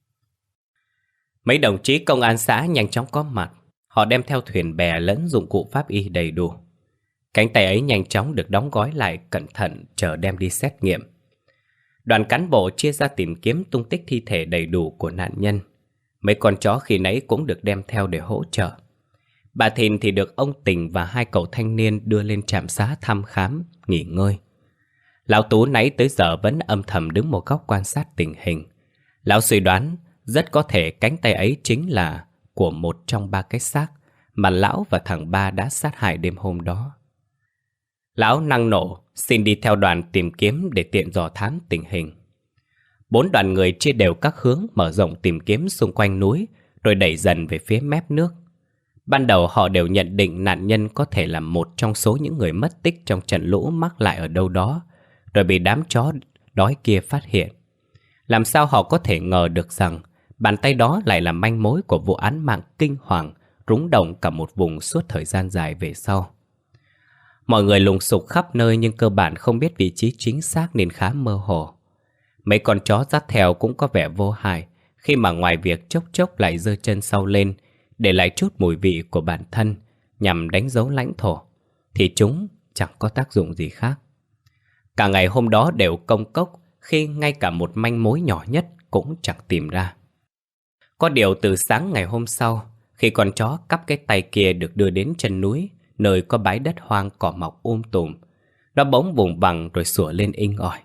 [SPEAKER 1] Mấy đồng chí công an xã nhanh chóng có mặt. Họ đem theo thuyền bè lẫn dụng cụ pháp y đầy đủ. Cánh tay ấy nhanh chóng được đóng gói lại cẩn thận, chờ đem đi xét nghiệm. Đoàn cán bộ chia ra tìm kiếm tung tích thi thể đầy đủ của nạn nhân. Mấy con chó khi nãy cũng được đem theo để hỗ trợ. Bà Thìn thì được ông Tình và hai cậu thanh niên đưa lên trạm xá thăm khám, nghỉ ngơi. Lão Tú nãy tới giờ vẫn âm thầm đứng một góc quan sát tình hình. Lão suy đoán rất có thể cánh tay ấy chính là của một trong ba cái xác mà lão và thằng Ba đã sát hại đêm hôm đó. Lão năng nổ xin đi theo đoàn tìm kiếm để tiện dò thám tình hình. Bốn đoàn người chia đều các hướng mở rộng tìm kiếm xung quanh núi, rồi đẩy dần về phía mép nước. Ban đầu họ đều nhận định nạn nhân có thể là một trong số những người mất tích trong trận lũ mắc lại ở đâu đó, rồi bị đám chó đói kia phát hiện. Làm sao họ có thể ngờ được rằng bàn tay đó lại là manh mối của vụ án mạng kinh hoàng rúng động cả một vùng suốt thời gian dài về sau. Mọi người lùng sục khắp nơi nhưng cơ bản không biết vị trí chính xác nên khá mơ hồ. Mấy con chó dắt theo cũng có vẻ vô hại khi mà ngoài việc chốc chốc lại giơ chân sau lên để lại chút mùi vị của bản thân nhằm đánh dấu lãnh thổ, thì chúng chẳng có tác dụng gì khác. Cả ngày hôm đó đều công cốc khi ngay cả một manh mối nhỏ nhất cũng chẳng tìm ra. Có điều từ sáng ngày hôm sau, khi con chó cắp cái tay kia được đưa đến chân núi, nơi có bãi đất hoang cỏ mọc um tùm, nó bỗng vùng vằng rồi sủa lên inh ỏi.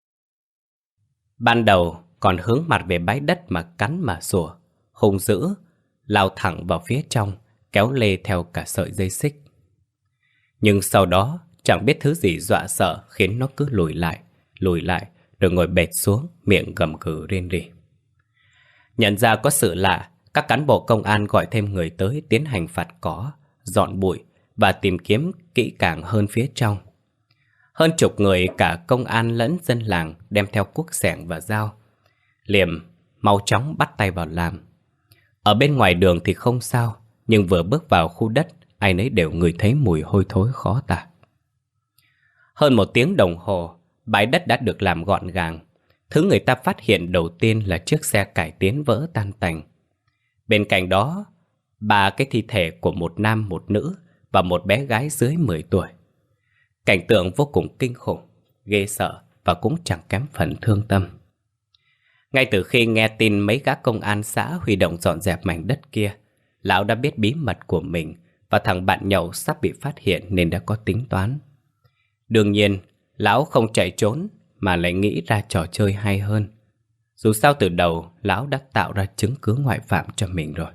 [SPEAKER 1] Ban đầu còn hướng mặt về bãi đất mà cắn mà sủa, hung dữ, lao thẳng vào phía trong, kéo lê theo cả sợi dây xích. Nhưng sau đó, chẳng biết thứ gì dọa sợ khiến nó cứ lùi lại, lùi lại, rồi ngồi bệt xuống, miệng gầm gừ rên rỉ. Nhận ra có sự lạ, các cán bộ công an gọi thêm người tới tiến hành phạt cỏ, dọn bụi và tìm kiếm kỹ càng hơn phía trong. Hơn chục người cả công an lẫn dân làng đem theo cuốc xẻng và dao. Liềm mau chóng bắt tay vào làm. Ở bên ngoài đường thì không sao, nhưng vừa bước vào khu đất, ai nấy đều ngửi thấy mùi hôi thối khó tả. Hơn một tiếng đồng hồ, bãi đất đã được làm gọn gàng. Thứ người ta phát hiện đầu tiên là chiếc xe cải tiến vỡ tan tành. Bên cạnh đó, ba cái thi thể của một nam một nữ và một bé gái dưới mười tuổi. Cảnh tượng vô cùng kinh khủng, ghê sợ và cũng chẳng kém phần thương tâm. Ngay từ khi nghe tin mấy gã công an xã huy động dọn dẹp mảnh đất kia, lão đã biết bí mật của mình và thằng bạn nhậu sắp bị phát hiện nên đã có tính toán. Đương nhiên, lão không chạy trốn mà lại nghĩ ra trò chơi hay hơn. Dù sao từ đầu, lão đã tạo ra chứng cứ ngoại phạm cho mình rồi.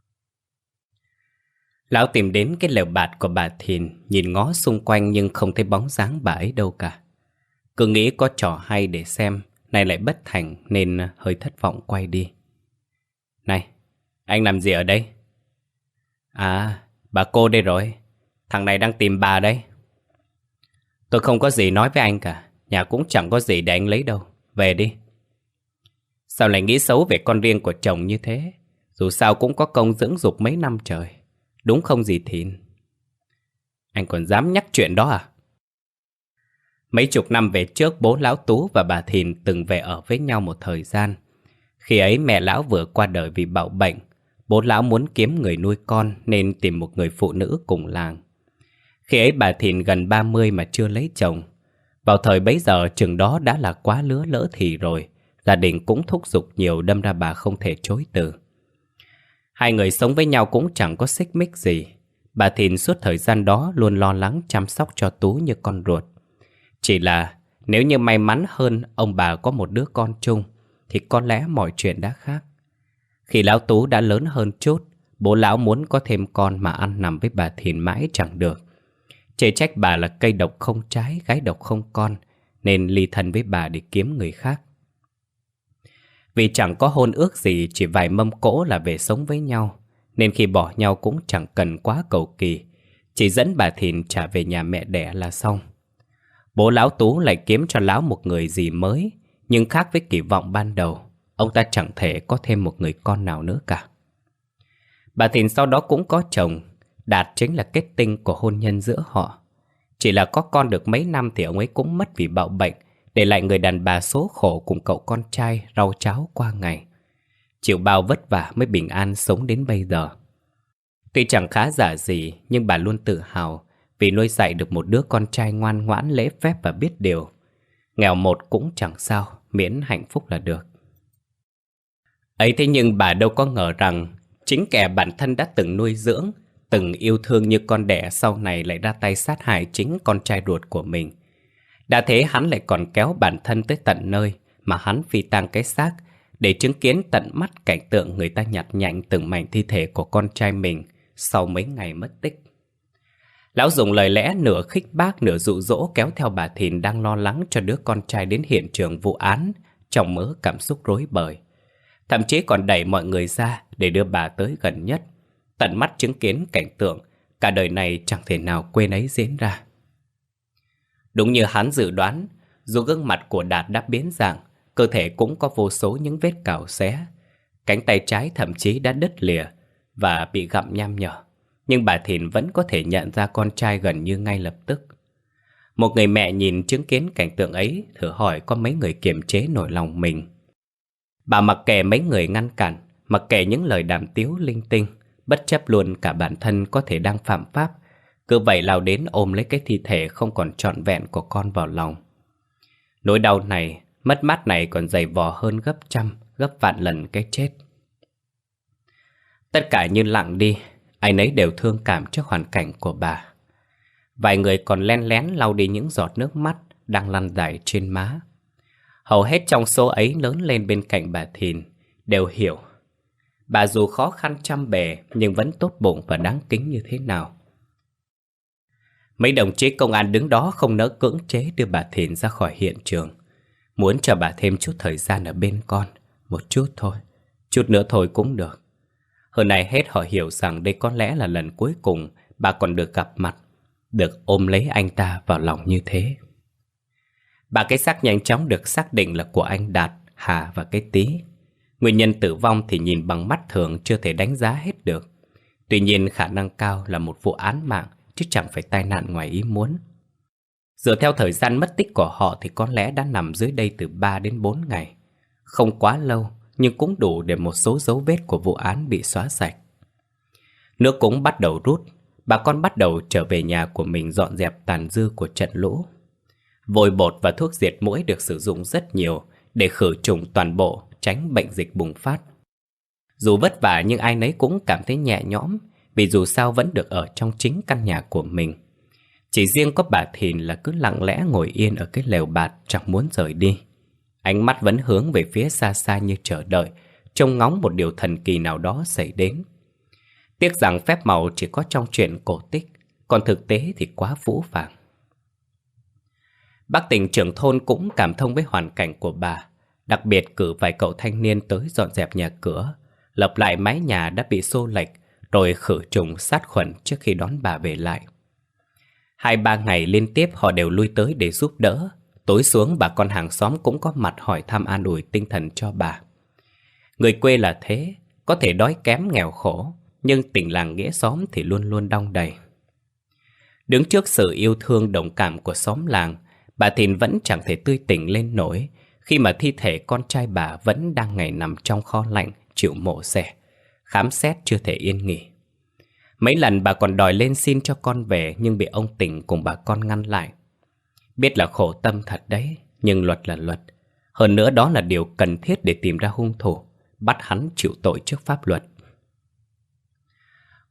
[SPEAKER 1] Lão tìm đến cái lều bạt của bà Thìn, nhìn ngó xung quanh nhưng không thấy bóng dáng bà ấy đâu cả. Cứ nghĩ có trò hay để xem, nay lại bất thành nên hơi thất vọng quay đi. Này, anh làm gì ở đây? À, bà cô đây rồi, thằng này đang tìm bà đây. Tôi không có gì nói với anh cả, nhà cũng chẳng có gì để anh lấy đâu, về đi. Sao lại nghĩ xấu về con riêng của chồng như thế? Dù sao cũng có công dưỡng dục mấy năm trời, đúng không dì Thìn? Anh còn dám nhắc chuyện đó à? Mấy chục năm về trước, bố lão Tú và bà Thìn từng về ở với nhau một thời gian. Khi ấy mẹ lão vừa qua đời vì bạo bệnh. Bố lão muốn kiếm người nuôi con nên tìm một người phụ nữ cùng làng. Khi ấy bà Thìn gần ba mươi mà chưa lấy chồng. Vào thời bấy giờ chừng đó đã là quá lứa lỡ thì rồi. Gia đình cũng thúc giục nhiều đâm ra bà không thể chối từ. Hai người sống với nhau cũng chẳng có xích mích gì. Bà Thìn suốt thời gian đó luôn lo lắng chăm sóc cho Tú như con ruột. Chỉ là nếu như may mắn hơn ông bà có một đứa con chung thì có lẽ mọi chuyện đã khác. Khi lão Tú đã lớn hơn chút, bố lão muốn có thêm con mà ăn nằm với bà Thìn mãi chẳng được. Chê trách bà là cây độc không trái, gái độc không con, nên ly thân với bà để kiếm người khác. Vì chẳng có hôn ước gì, chỉ vài mâm cỗ là về sống với nhau, nên khi bỏ nhau cũng chẳng cần quá cầu kỳ, chỉ dẫn bà Thìn trả về nhà mẹ đẻ là xong. Bố lão Tú lại kiếm cho lão một người gì mới, nhưng khác với kỳ vọng ban đầu, ông ta chẳng thể có thêm một người con nào nữa cả. Bà Thìn sau đó cũng có chồng, Đạt chính là kết tinh của hôn nhân giữa họ. Chỉ là có con được mấy năm thì ông ấy cũng mất vì bạo bệnh, để lại người đàn bà số khổ cùng cậu con trai rau cháo qua ngày. Chịu bao vất vả mới bình an sống đến bây giờ. Tuy chẳng khá giả gì, nhưng bà luôn tự hào vì nuôi dạy được một đứa con trai ngoan ngoãn, lễ phép và biết điều. Nghèo một cũng chẳng sao, miễn hạnh phúc là được. Ấy thế nhưng bà đâu có ngờ rằng chính kẻ bản thân đã từng nuôi dưỡng, từng yêu thương như con đẻ, sau này lại ra tay sát hại chính con trai ruột của mình. Đã thế hắn lại còn kéo bản thân tới tận nơi mà hắn phi tang cái xác, để chứng kiến tận mắt cảnh tượng người ta nhặt nhạnh từng mảnh thi thể của con trai mình sau mấy ngày mất tích. Lão dùng lời lẽ nửa khích bác nửa dụ dỗ kéo theo bà Thìn đang lo lắng cho đứa con trai đến hiện trường vụ án, trong mớ cảm xúc rối bời. Thậm chí còn đẩy mọi người ra để đưa bà tới gần nhất, tận mắt chứng kiến cảnh tượng cả đời này chẳng thể nào quên ấy diễn ra. Đúng như hắn dự đoán, dù gương mặt của Đạt đã biến dạng, cơ thể cũng có vô số những vết cào xé, cánh tay trái thậm chí đã đứt lìa và bị gặm nham nhở, nhưng bà Thìn vẫn có thể nhận ra con trai gần như ngay lập tức. Một người mẹ nhìn chứng kiến cảnh tượng ấy, thử hỏi có mấy người kiềm chế nổi lòng mình. Bà mặc kệ mấy người ngăn cản, mặc kệ những lời đàm tiếu linh tinh, bất chấp luôn cả bản thân có thể đang phạm pháp, cứ vậy lao đến ôm lấy cái thi thể không còn trọn vẹn của con vào lòng. Nỗi đau này, mất mát này còn dày vò hơn gấp trăm, gấp vạn lần cái chết. Tất cả như lặng đi, ai nấy đều thương cảm trước hoàn cảnh của bà. Vài người còn len lén lau đi những giọt nước mắt đang lăn dài trên má. Hầu hết trong số ấy lớn lên bên cạnh bà Thìn đều hiểu bà dù khó khăn trăm bề nhưng vẫn tốt bụng và đáng kính như thế nào. Mấy đồng chí công an đứng đó không nỡ cưỡng chế đưa bà Thìn ra khỏi hiện trường, muốn cho bà thêm chút thời gian ở bên con. Một chút thôi, chút nữa thôi cũng được. Hơn này hết họ hiểu rằng đây có lẽ là lần cuối cùng bà còn được gặp mặt, được ôm lấy anh ta vào lòng như thế. Ba cái xác nhanh chóng được xác định là của anh Đạt, Hà và cái Tí. Nguyên nhân tử vong thì nhìn bằng mắt thường chưa thể đánh giá hết được. Tuy nhiên khả năng cao là một vụ án mạng, chứ chẳng phải tai nạn ngoài ý muốn. Dựa theo thời gian mất tích của họ thì có lẽ đã nằm dưới đây từ ba đến bốn ngày. Không quá lâu, nhưng cũng đủ để một số dấu vết của vụ án bị xóa sạch. Nước cũng bắt đầu rút, bà con bắt đầu trở về nhà của mình dọn dẹp tàn dư của trận lũ. Vôi bột và thuốc diệt muỗi được sử dụng rất nhiều để khử trùng toàn bộ, tránh bệnh dịch bùng phát. Dù vất vả nhưng ai nấy cũng cảm thấy nhẹ nhõm, vì dù sao vẫn được ở trong chính căn nhà của mình. Chỉ riêng có bà Thìn là cứ lặng lẽ ngồi yên ở cái lều bạt, chẳng muốn rời đi. Ánh mắt vẫn hướng về phía xa xa như chờ đợi, trông ngóng một điều thần kỳ nào đó xảy đến. Tiếc rằng phép màu chỉ có trong truyện cổ tích, còn thực tế thì quá phũ phàng. Bác Tình trưởng thôn cũng cảm thông với hoàn cảnh của bà, đặc biệt cử vài cậu thanh niên tới dọn dẹp nhà cửa, lập lại mái nhà đã bị xô lệch, rồi khử trùng sát khuẩn trước khi đón bà về lại. Hai ba ngày liên tiếp họ đều lui tới để giúp đỡ. Tối xuống bà con hàng xóm cũng có mặt hỏi thăm an ủi tinh thần cho bà. Người quê là thế, có thể đói kém nghèo khổ, nhưng tình làng nghĩa xóm thì luôn luôn đong đầy. Đứng trước sự yêu thương đồng cảm của xóm làng, bà Thìn vẫn chẳng thể tươi tỉnh lên nổi khi mà thi thể con trai bà vẫn đang ngày nằm trong kho lạnh chịu mổ xẻ, khám xét chưa thể yên nghỉ. Mấy lần bà còn đòi lên xin cho con về nhưng bị ông Tỉnh cùng bà con ngăn lại. Biết là khổ tâm thật đấy, nhưng luật là luật. Hơn nữa đó là điều cần thiết để tìm ra hung thủ, bắt hắn chịu tội trước pháp luật.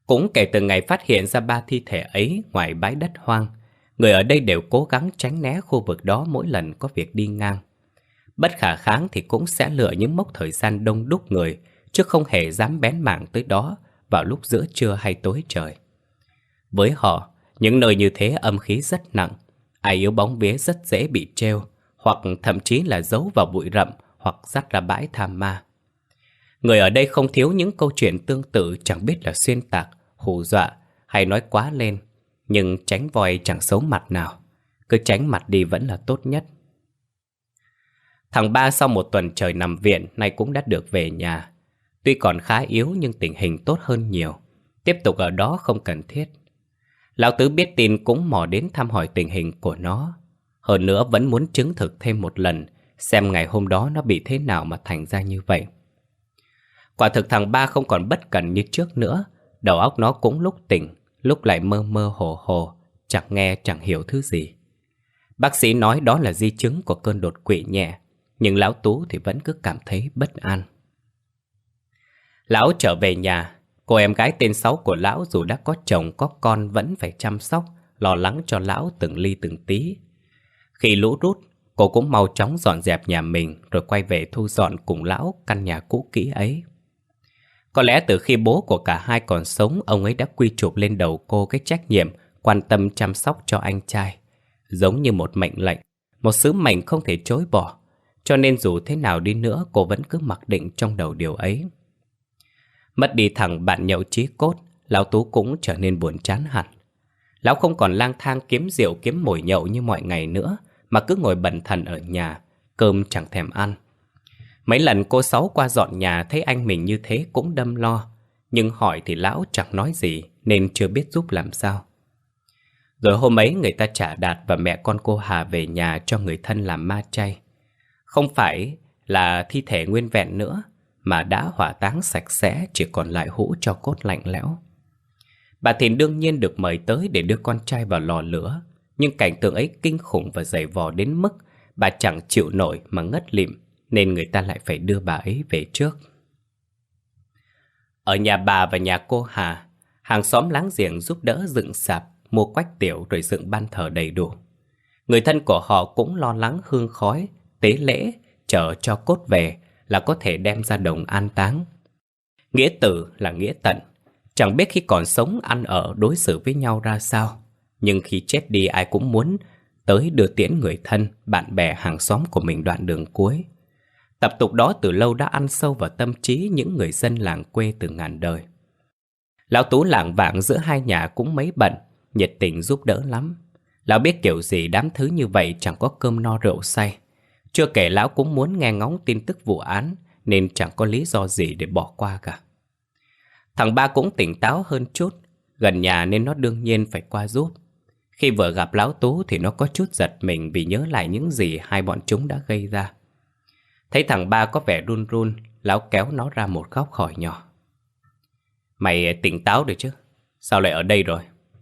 [SPEAKER 1] Cũng kể từ ngày phát hiện ra ba thi thể ấy ngoài bãi đất hoang, người ở đây đều cố gắng tránh né khu vực đó mỗi lần có việc đi ngang. Bất khả kháng thì cũng sẽ lựa những mốc thời gian đông đúc người, chứ không hề dám bén mảng tới đó vào lúc giữa trưa hay tối trời. Với họ, những nơi như thế âm khí rất nặng, ai yếu bóng vía rất dễ bị trêu, hoặc thậm chí là giấu vào bụi rậm hoặc dắt ra bãi tham ma. Người ở đây không thiếu những câu chuyện tương tự, chẳng biết là xuyên tạc, hù dọa hay nói quá lên, nhưng tránh voi chẳng xấu mặt nào, cứ tránh mặt đi vẫn là tốt nhất. Thằng Ba sau một tuần trời nằm viện nay cũng đã được về nhà. Tuy còn khá yếu nhưng tình hình tốt hơn nhiều, tiếp tục ở đó không cần thiết. Lão Tứ biết tin cũng mò đến thăm hỏi tình hình của nó. Hơn nữa vẫn muốn chứng thực thêm một lần xem ngày hôm đó nó bị thế nào mà thành ra như vậy. Quả thực thằng Ba không còn bất cẩn như trước nữa. Đầu óc nó cũng lúc tỉnh, lúc lại mơ mơ hồ hồ, chẳng nghe chẳng hiểu thứ gì. Bác sĩ nói đó là di chứng của cơn đột quỵ nhẹ, nhưng lão Tú thì vẫn cứ cảm thấy bất an. Lão trở về nhà, cô em gái tên Sáu của lão dù đã có chồng có con vẫn phải chăm sóc, lo lắng cho lão từng ly từng tí. Khi lũ rút, cô cũng mau chóng dọn dẹp nhà mình rồi quay về thu dọn cùng lão căn nhà cũ kỹ ấy. Có lẽ từ khi bố của cả hai còn sống, ông ấy đã quy chụp lên đầu cô cái trách nhiệm quan tâm chăm sóc cho anh trai, giống như một mệnh lệnh, một sứ mệnh không thể chối bỏ. Cho nên dù thế nào đi nữa, cô vẫn cứ mặc định trong đầu điều ấy. Mất đi thằng bạn nhậu chí cốt, lão Tú cũng trở nên buồn chán hẳn. Lão không còn lang thang kiếm rượu kiếm mồi nhậu như mọi ngày nữa, mà cứ ngồi bần thần ở nhà, cơm chẳng thèm ăn. Mấy lần cô Sáu qua dọn nhà thấy anh mình như thế cũng đâm lo, nhưng hỏi thì lão chẳng nói gì nên chưa biết giúp làm sao. Rồi hôm ấy người ta trả Đạt và mẹ con cô Hà về nhà cho người thân làm ma chay. Không phải là thi thể nguyên vẹn nữa, mà đã hỏa táng sạch sẽ, chỉ còn lại hũ tro cốt lạnh lẽo. Bà Thìn đương nhiên được mời tới để đưa con trai vào lò lửa, nhưng cảnh tượng ấy kinh khủng và dày vò đến mức bà chẳng chịu nổi mà ngất lịm, nên người ta lại phải đưa bà ấy về trước. Ở nhà bà và nhà cô Hà, hàng xóm láng giềng giúp đỡ dựng sạp, mua quách tiểu rồi dựng ban thờ đầy đủ. Người thân của họ cũng lo lắng hương khói, tế lễ, chờ cho cốt về là có thể đem ra đồng an táng. Nghĩa tử là nghĩa tận, chẳng biết khi còn sống ăn ở đối xử với nhau ra sao, nhưng khi chết đi ai cũng muốn tới đưa tiễn người thân, bạn bè, hàng xóm của mình đoạn đường cuối. Tập tục đó từ lâu đã ăn sâu vào tâm trí những người dân làng quê từ ngàn đời. Lão Tú lảng vảng giữa hai nhà cũng mấy bận, nhiệt tình giúp đỡ lắm. Lão biết kiểu gì đám thứ như vậy chẳng có cơm no rượu say. Chưa kể lão cũng muốn nghe ngóng tin tức vụ án, nên chẳng có lý do gì để bỏ qua cả. Thằng Ba cũng tỉnh táo hơn chút, gần nhà nên nó đương nhiên phải qua giúp. Khi vừa gặp lão Tú thì nó có chút giật mình vì nhớ lại những gì hai bọn chúng đã gây ra. Thấy thằng Ba có vẻ run run, lão kéo nó ra một góc hỏi nhỏ. Mày tỉnh táo được chứ? Sao lại ở đây rồi?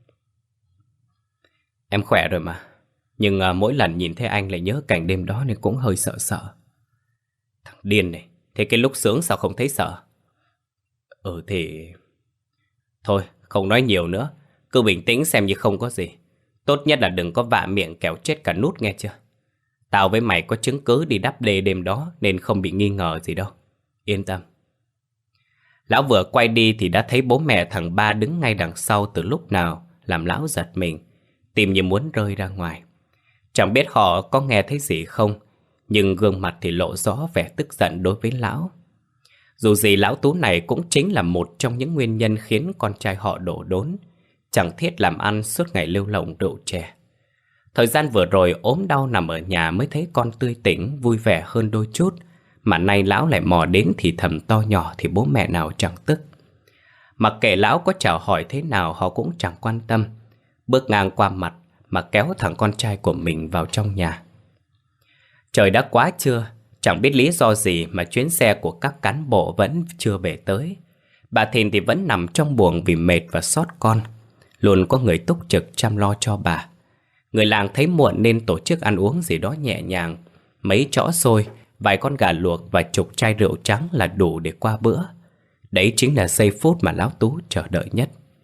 [SPEAKER 1] Em khỏe rồi mà, nhưng à, mỗi lần nhìn thấy anh lại nhớ cảnh đêm đó nên cũng hơi sợ sợ. Thằng điên này, thế cái lúc sướng sao không thấy sợ? Ừ thì... Thôi, không nói nhiều nữa, cứ bình tĩnh xem như không có gì. Tốt nhất là đừng có vạ miệng kẻo chết cả nút nghe chưa? Tao với mày có chứng cứ đi đắp đê đêm đó nên không bị nghi ngờ gì đâu. Yên tâm. Lão vừa quay đi thì đã thấy bố mẹ thằng Ba đứng ngay đằng sau từ lúc nào, làm lão giật mình, tim như muốn rơi ra ngoài. Chẳng biết họ có nghe thấy gì không, nhưng gương mặt thì lộ rõ vẻ tức giận đối với lão. Dù gì lão Tú này cũng chính là một trong những nguyên nhân khiến con trai họ đổ đốn, chẳng thiết làm ăn suốt ngày lêu lỏng rượu chè. Thời gian vừa rồi ốm đau nằm ở nhà mới thấy con tươi tỉnh, vui vẻ hơn đôi chút, mà nay lão lại mò đến thì thầm to nhỏ thì bố mẹ nào chẳng tức. Mặc kệ lão có chào hỏi thế nào họ cũng chẳng quan tâm, bước ngang qua mặt mà kéo thằng con trai của mình vào trong nhà. Trời đã quá trưa, chẳng biết lý do gì mà chuyến xe của các cán bộ vẫn chưa về tới. Bà Thìn thì vẫn nằm trong buồng vì mệt và xót con, luôn có người túc trực chăm lo cho bà. Người làng thấy muộn nên tổ chức ăn uống gì đó nhẹ nhàng, mấy chõ xôi, vài con gà luộc và chục chai rượu trắng là đủ để qua bữa. Đấy chính là giây phút mà lão Tú chờ đợi nhất.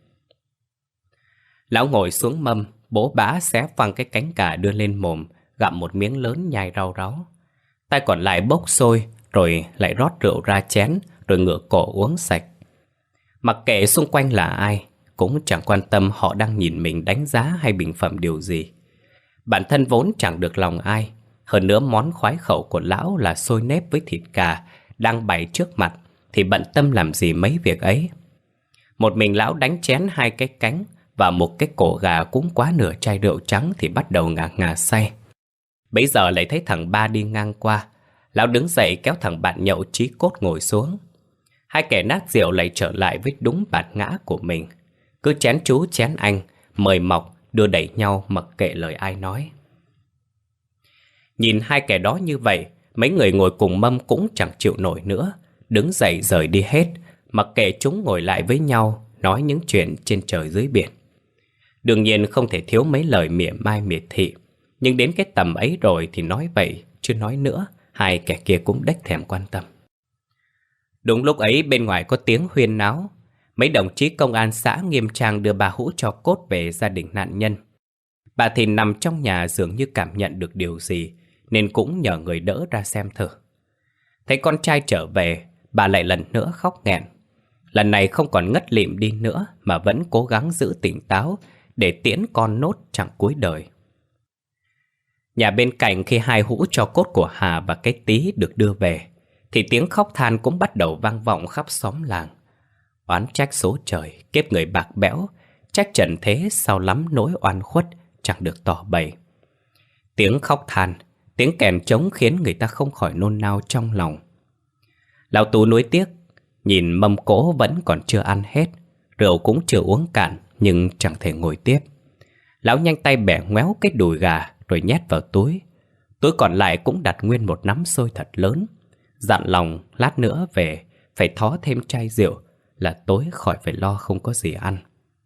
[SPEAKER 1] Lão ngồi xuống mâm, bố bã xé phăng cái cánh gà đưa lên mồm, gặm một miếng lớn nhai rau ráu. Tay còn lại bốc sôi, rồi lại rót rượu ra chén, rồi ngửa cổ uống sạch. Mặc kệ xung quanh là ai, cũng chẳng quan tâm họ đang nhìn mình đánh giá hay bình phẩm điều gì. Bản thân vốn chẳng được lòng ai. Hơn nữa món khoái khẩu của lão là xôi nếp với thịt gà đang bày trước mặt, thì bận tâm làm gì mấy việc ấy. Một mình lão đánh chén hai cái cánh và một cái cổ gà cũng quá nửa chai rượu trắng thì bắt đầu ngà ngà say. Bấy giờ lại thấy thằng Ba đi ngang qua. Lão đứng dậy kéo thằng bạn nhậu chí cốt ngồi xuống. Hai kẻ nát rượu lại trở lại với đúng bản ngã của mình. Cứ chén chú chén anh, mời mọc, đưa đẩy nhau mặc kệ lời ai nói. Nhìn hai kẻ đó như vậy, mấy người ngồi cùng mâm cũng chẳng chịu nổi nữa, đứng dậy rời đi hết, mặc kệ chúng ngồi lại với nhau, nói những chuyện trên trời dưới biển. Đương nhiên không thể thiếu mấy lời mỉa mai miệt thị, nhưng đến cái tầm ấy rồi thì nói vậy, chứ nói nữa, hai kẻ kia cũng đếch thèm quan tâm. Đúng lúc ấy bên ngoài có tiếng huyên náo. Mấy đồng chí công an xã nghiêm trang đưa bà Hũ cho cốt về gia đình nạn nhân. Bà thì nằm trong nhà dường như cảm nhận được điều gì, nên cũng nhờ người đỡ ra xem thử. Thấy con trai trở về, bà lại lần nữa khóc nghẹn. Lần này không còn ngất lịm đi nữa, mà vẫn cố gắng giữ tỉnh táo để tiễn con nốt chẳng cuối đời. Nhà bên cạnh khi hai hũ tro cốt của Hà và cái Tí được đưa về, thì tiếng khóc than cũng bắt đầu vang vọng khắp xóm làng. Oán trách số trời, kiếp người bạc bẽo, trách trần thế sao lắm nỗi oan khuất chẳng được tỏ bày. Tiếng khóc than, tiếng kèn trống khiến người ta không khỏi nôn nao trong lòng. Lão Tú nuối tiếc, nhìn mâm cỗ vẫn còn chưa ăn hết, rượu cũng chưa uống cạn, nhưng chẳng thể ngồi tiếp. Lão nhanh tay bẻ ngoéo cái đùi gà rồi nhét vào túi. Túi còn lại cũng đặt nguyên một nắm xôi thật lớn, dặn lòng lát nữa về phải thó thêm chai rượu, là tối khỏi phải lo không có gì ăn.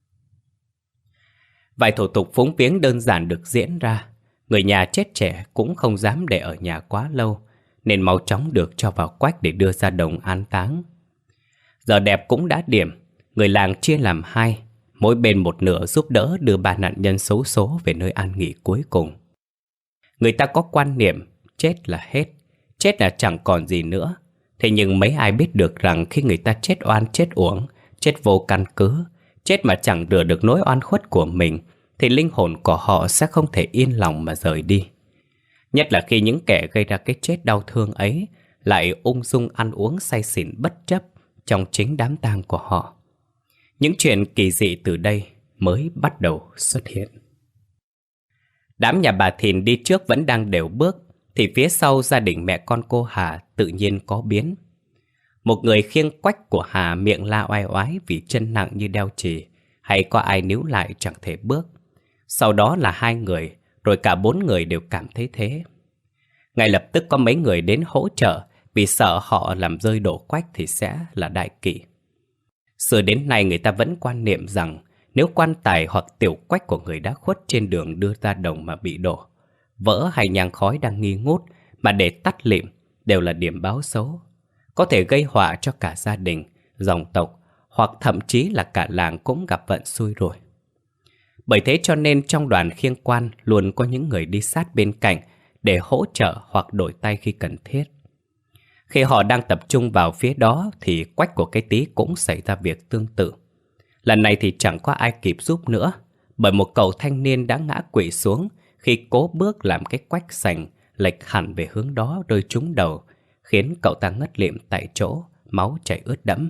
[SPEAKER 1] Vài thủ tục phúng viếng đơn giản được diễn ra. Người nhà chết trẻ cũng không dám để ở nhà quá lâu, nên mau chóng được cho vào quách để đưa ra đồng an táng. Giờ đẹp cũng đã điểm, người làng chia làm hai, mỗi bên một nửa giúp đỡ đưa ba nạn nhân xấu số về nơi an nghỉ cuối cùng. Người ta có quan niệm chết là hết, chết là chẳng còn gì nữa. Thế nhưng mấy ai biết được rằng khi người ta chết oan chết uổng, chết vô căn cứ, chết mà chẳng rửa được nỗi oan khuất của mình, thì linh hồn của họ sẽ không thể yên lòng mà rời đi. Nhất là khi những kẻ gây ra cái chết đau thương ấy lại ung dung ăn uống say xỉn bất chấp trong chính đám tang của họ. Những chuyện kỳ dị từ đây mới bắt đầu xuất hiện. Đám nhà bà Thìn đi trước vẫn đang đều bước, thì phía sau gia đình mẹ con cô Hà tự nhiên có biến. Một người khiêng quách của Hà miệng la oai oái vì chân nặng như đeo chì, hay có ai níu lại chẳng thể bước. Sau đó là hai người, rồi cả bốn người đều cảm thấy thế. Ngay lập tức có mấy người đến hỗ trợ, vì sợ họ làm rơi đổ quách thì sẽ là đại kỵ. Xưa đến nay người ta vẫn quan niệm rằng nếu quan tài hoặc tiểu quách của người đã khuất trên đường đưa ra đồng mà bị đổ, vỡ hay nhang khói đang nghi ngút mà để tắt lịm đều là điểm báo xấu, có thể gây họa cho cả gia đình, dòng tộc, hoặc thậm chí là cả làng cũng gặp vận xui rồi. Bởi thế cho nên trong đoàn khiêng quan luôn có những người đi sát bên cạnh để hỗ trợ hoặc đổi tay khi cần thiết. Khi họ đang tập trung vào phía đó thì quách của cái Tí cũng xảy ra việc tương tự. Lần này thì chẳng có ai kịp giúp nữa, bởi một cậu thanh niên đã ngã quỵ xuống khi cố bước làm cái quách sành lệch hẳn về hướng đó rơi trúng đầu, khiến cậu ta ngất lịm tại chỗ, máu chảy ướt đẫm.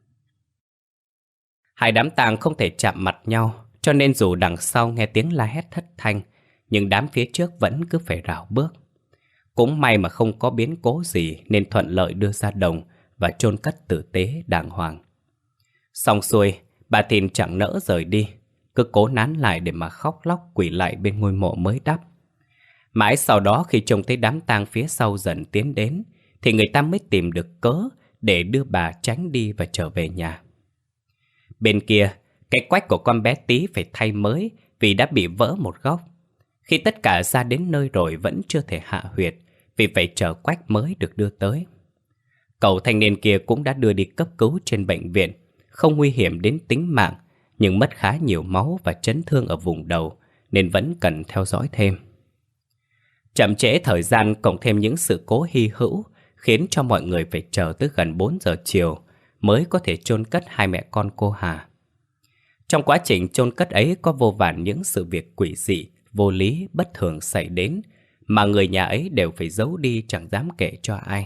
[SPEAKER 1] Hai đám tang không thể chạm mặt nhau, cho nên dù đằng sau nghe tiếng la hét thất thanh, nhưng đám phía trước vẫn cứ phải rảo bước. Cũng may mà không có biến cố gì nên thuận lợi đưa ra đồng và chôn cất tử tế đàng hoàng. Xong xuôi, bà Thìn chẳng nỡ rời đi, cứ cố nán lại để mà khóc lóc quỳ lại bên ngôi mộ mới đắp. Mãi sau đó khi trông thấy đám tang phía sau dần tiến đến, thì người ta mới tìm được cớ để đưa bà tránh đi và trở về nhà. Bên kia, cái quách của con bé Tí phải thay mới vì đã bị vỡ một góc. Khi tất cả ra đến nơi rồi vẫn chưa thể hạ huyệt, vì phải chờ quách mới được đưa tới. Cậu thanh niên kia cũng đã đưa đi cấp cứu trên bệnh viện, không nguy hiểm đến tính mạng, nhưng mất khá nhiều máu và chấn thương ở vùng đầu, nên vẫn cần theo dõi thêm. Chậm trễ thời gian cộng thêm những sự cố hy hữu khiến cho mọi người phải chờ tới gần bốn giờ chiều mới có thể chôn cất hai mẹ con cô Hà. Trong quá trình chôn cất ấy có vô vàn những sự việc quỷ dị, vô lý, bất thường xảy đến mà người nhà ấy đều phải giấu đi chẳng dám kể cho ai.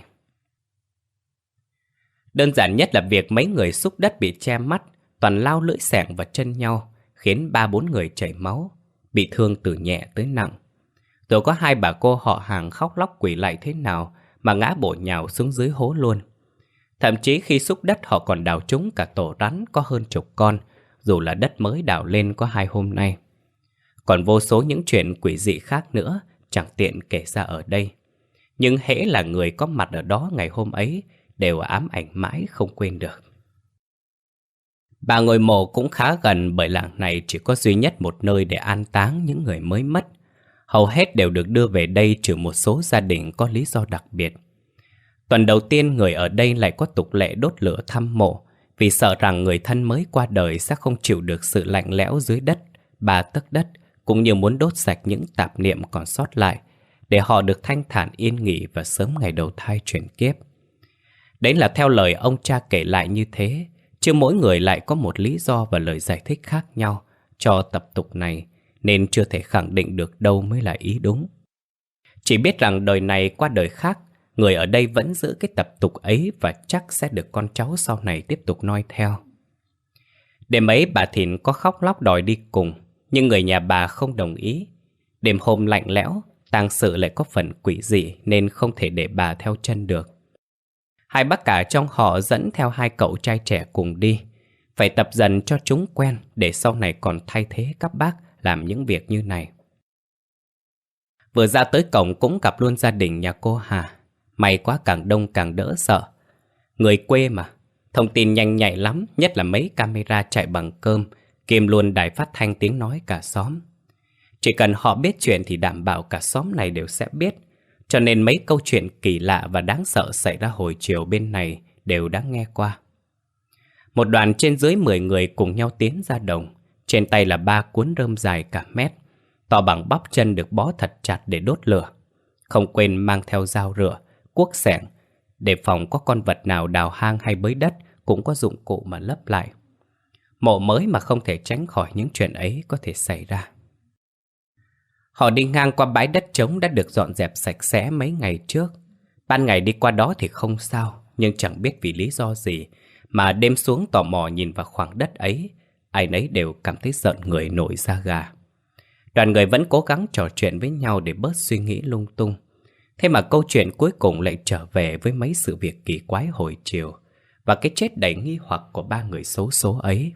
[SPEAKER 1] Đơn giản nhất là việc mấy người xúc đất bị che mắt, toàn lao lưỡi xẻng vào chân nhau, khiến ba bốn người chảy máu, bị thương từ nhẹ tới nặng. Rồi có hai bà cô họ hàng khóc lóc quỳ lạy thế nào mà ngã bổ nhào xuống dưới hố luôn. Thậm chí khi xúc đất họ còn đào trúng cả tổ rắn có hơn chục con, dù là đất mới đào lên có hai hôm nay. Còn vô số những chuyện quỷ dị khác nữa chẳng tiện kể ra ở đây. Nhưng hễ là người có mặt ở đó ngày hôm ấy đều ám ảnh mãi không quên được. Bà ngôi mộ cũng khá gần bởi làng này chỉ có duy nhất một nơi để an táng những người mới mất. Hầu hết đều được đưa về đây trừ một số gia đình có lý do đặc biệt. Tuần đầu tiên người ở đây lại có tục lệ đốt lửa thăm mộ vì sợ rằng người thân mới qua đời sẽ không chịu được sự lạnh lẽo dưới đất, ba tấc đất, cũng như muốn đốt sạch những tạp niệm còn sót lại để họ được thanh thản yên nghỉ và sớm ngày đầu thai chuyển kiếp. Đấy là theo lời ông cha kể lại như thế, chứ mỗi người lại có một lý do và lời giải thích khác nhau cho tập tục này, nên chưa thể khẳng định được đâu mới là ý đúng. Chỉ biết rằng đời này qua đời khác, người ở đây vẫn giữ cái tập tục ấy và chắc sẽ được con cháu sau này tiếp tục noi theo. Đêm ấy bà Thìn có khóc lóc đòi đi cùng, nhưng người nhà bà không đồng ý. Đêm hôm lạnh lẽo, tang sự lại có phần quỷ dị nên không thể để bà theo chân được. Hai bác cả trong họ dẫn theo hai cậu trai trẻ cùng đi. Phải tập dần cho chúng quen để sau này còn thay thế các bác làm những việc như này. Vừa ra tới cổng cũng gặp luôn gia đình nhà cô Hà. May quá càng đông càng đỡ sợ. Người quê mà, thông tin nhanh nhạy lắm, nhất là mấy camera chạy bằng cơm, kiêm luôn đài phát thanh tiếng nói cả xóm. Chỉ cần họ biết chuyện thì đảm bảo cả xóm này đều sẽ biết. Cho nên mấy câu chuyện kỳ lạ và đáng sợ xảy ra hồi chiều bên này đều đã nghe qua. Một đoàn trên dưới mười người cùng nhau tiến ra đồng. Trên tay là ba cuốn rơm dài cả mét, to bằng bắp chân được bó thật chặt để đốt lửa. Không quên mang theo dao rửa, cuốc xẻng, để phòng có con vật nào đào hang hay bới đất cũng có dụng cụ mà lấp lại. Mộ mới mà không thể tránh khỏi những chuyện ấy có thể xảy ra. Họ đi ngang qua bãi đất trống đã được dọn dẹp sạch sẽ mấy ngày trước. Ban ngày đi qua đó thì không sao, nhưng chẳng biết vì lý do gì mà đêm xuống tò mò nhìn vào khoảng đất ấy, ai nấy đều cảm thấy giận người nổi da gà. Đoàn người vẫn cố gắng trò chuyện với nhau để bớt suy nghĩ lung tung. Thế mà câu chuyện cuối cùng lại trở về với mấy sự việc kỳ quái hồi chiều và cái chết đầy nghi hoặc của ba người xấu số ấy.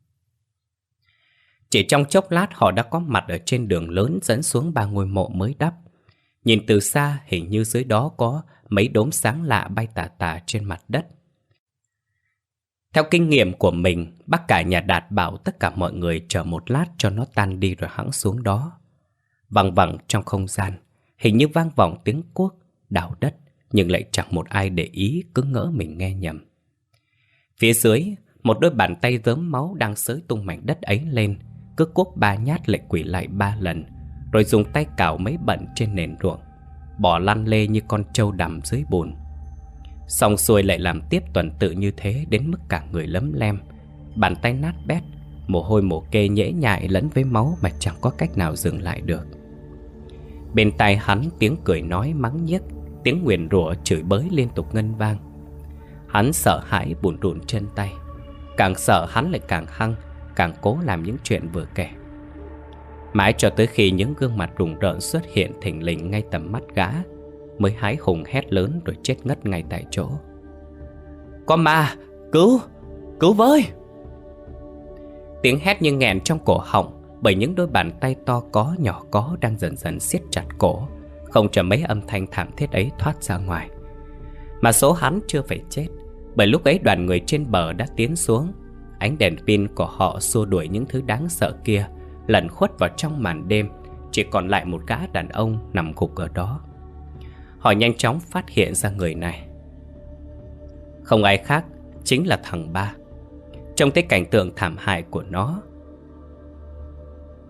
[SPEAKER 1] Chỉ trong chốc lát họ đã có mặt ở trên đường lớn dẫn xuống ba ngôi mộ mới đắp. Nhìn từ xa hình như dưới đó có mấy đốm sáng lạ bay tà tà trên mặt đất. Theo kinh nghiệm của mình, bác cả nhà Đạt bảo tất cả mọi người chờ một lát cho nó tan đi rồi hẵng xuống đó. Văng vẳng trong không gian, hình như vang vọng tiếng cuốc, đào đất, nhưng lại chẳng một ai để ý, cứ ngỡ mình nghe nhầm. Phía dưới, một đôi bàn tay rớm máu đang xới tung mảnh đất ấy lên, cứ cuốc ba nhát lại quỳ lại ba lần, rồi dùng tay cào mấy bận trên nền ruộng, bỏ lăn lê như con trâu đầm dưới bùn. Xong xuôi lại làm tiếp tuần tự như thế đến mức cả người lấm lem, bàn tay nát bét, mồ hôi mồ kê nhễ nhại lẫn với máu mà chẳng có cách nào dừng lại được. Bên tai hắn tiếng cười nói mắng nhiếc, tiếng nguyền rủa chửi bới liên tục ngân vang. Hắn sợ hãi bủn rủn chân tay, càng sợ hắn lại càng hăng, càng cố làm những chuyện vừa kể. Mãi cho tới khi những gương mặt rùng rợn xuất hiện thình lình ngay tầm mắt gã, mới hái hùng hét lớn rồi chết ngất ngay tại chỗ. Có ma! Cứu! Cứu với! Tiếng hét như nghẹn trong cổ họng, bởi những đôi bàn tay to có nhỏ có đang dần dần siết chặt cổ, không cho mấy âm thanh thảm thiết ấy thoát ra ngoài. Mà số hắn chưa phải chết, bởi lúc ấy đoàn người trên bờ đã tiến xuống. Ánh đèn pin của họ xua đuổi những thứ đáng sợ kia, lẩn khuất vào trong màn đêm. Chỉ còn lại một gã đàn ông nằm gục ở đó. Họ nhanh chóng phát hiện ra người này. Không ai khác, chính là thằng Ba. Trong thấy cảnh tượng thảm hại của nó,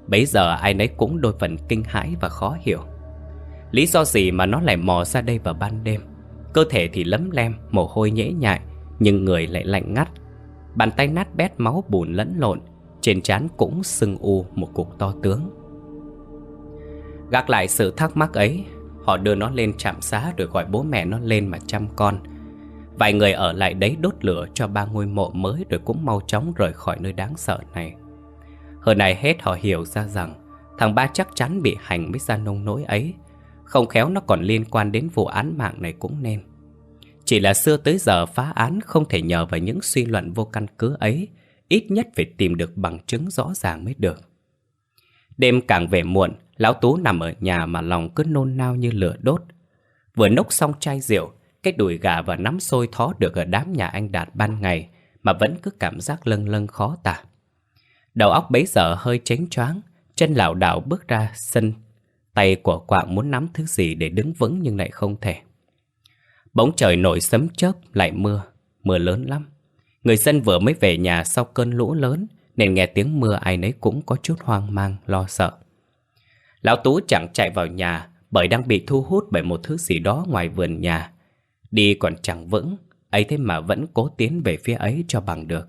[SPEAKER 1] Bấy giờ ai nấy cũng đôi phần kinh hãi và khó hiểu. Lý do gì mà nó lại mò ra đây vào ban đêm? Cơ thể thì lấm lem, mồ hôi nhễ nhại, nhưng người lại lạnh ngắt. Bàn tay nát bét máu bùn lẫn lộn, trên trán cũng sưng u một cục to tướng. Gác lại sự thắc mắc ấy, họ đưa nó lên trạm xá rồi gọi bố mẹ nó lên mà chăm con. Vài người ở lại đấy đốt lửa cho ba ngôi mộ mới rồi cũng mau chóng rời khỏi nơi đáng sợ này. Hơn ai hết họ hiểu ra rằng thằng ba chắc chắn bị hành mới ra nông nỗi ấy. Không khéo nó còn liên quan đến vụ án mạng này cũng nên. Chỉ là xưa tới giờ phá án không thể nhờ vào những suy luận vô căn cứ ấy, ít nhất phải tìm được bằng chứng rõ ràng mới được. Đêm càng về muộn, lão Tú nằm ở nhà mà lòng cứ nôn nao như lửa đốt. Vừa nốc xong chai rượu, cái đùi gà và nắm xôi thó được ở đám nhà anh Đạt ban ngày mà vẫn cứ cảm giác lâng lâng khó tả. Đầu óc bấy giờ hơi chếnh choáng, chân lảo đảo bước ra sân. Tay của Quạng muốn nắm thứ gì để đứng vững nhưng lại không thể. Bỗng trời nổi sấm chớp lại mưa, mưa lớn lắm. Người dân vừa mới về nhà sau cơn lũ lớn nên nghe tiếng mưa ai nấy cũng có chút hoang mang, lo sợ. Lão Tú chẳng chạy vào nhà bởi đang bị thu hút bởi một thứ gì đó ngoài vườn nhà. Đi còn chẳng vững, ấy thế mà vẫn cố tiến về phía ấy cho bằng được.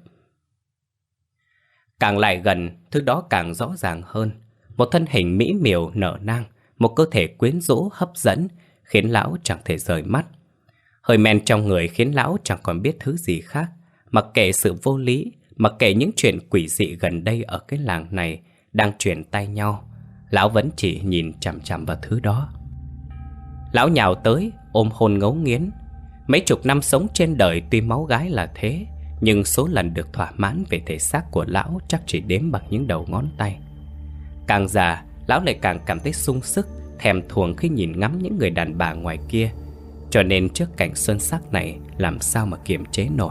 [SPEAKER 1] Càng lại gần, thứ đó càng rõ ràng hơn. Một thân hình mỹ miều nở nang, một cơ thể quyến rũ hấp dẫn, khiến lão chẳng thể rời mắt. Hơi men trong người khiến lão chẳng còn biết thứ gì khác. Mặc kệ sự vô lý, mặc kệ những chuyện quỷ dị gần đây ở cái làng này đang chuyển tay nhau, lão vẫn chỉ nhìn chằm chằm vào thứ đó. Lão nhào tới, ôm hôn ngấu nghiến. Mấy chục năm sống trên đời tuy máu gái là thế, nhưng số lần được thỏa mãn về thể xác của lão chắc chỉ đếm bằng những đầu ngón tay. Càng già, lão lại càng cảm thấy sung sức, thèm thuồng khi nhìn ngắm những người đàn bà ngoài kia. Cho nên trước cảnh xuân sắc này, làm sao mà kiềm chế nổi.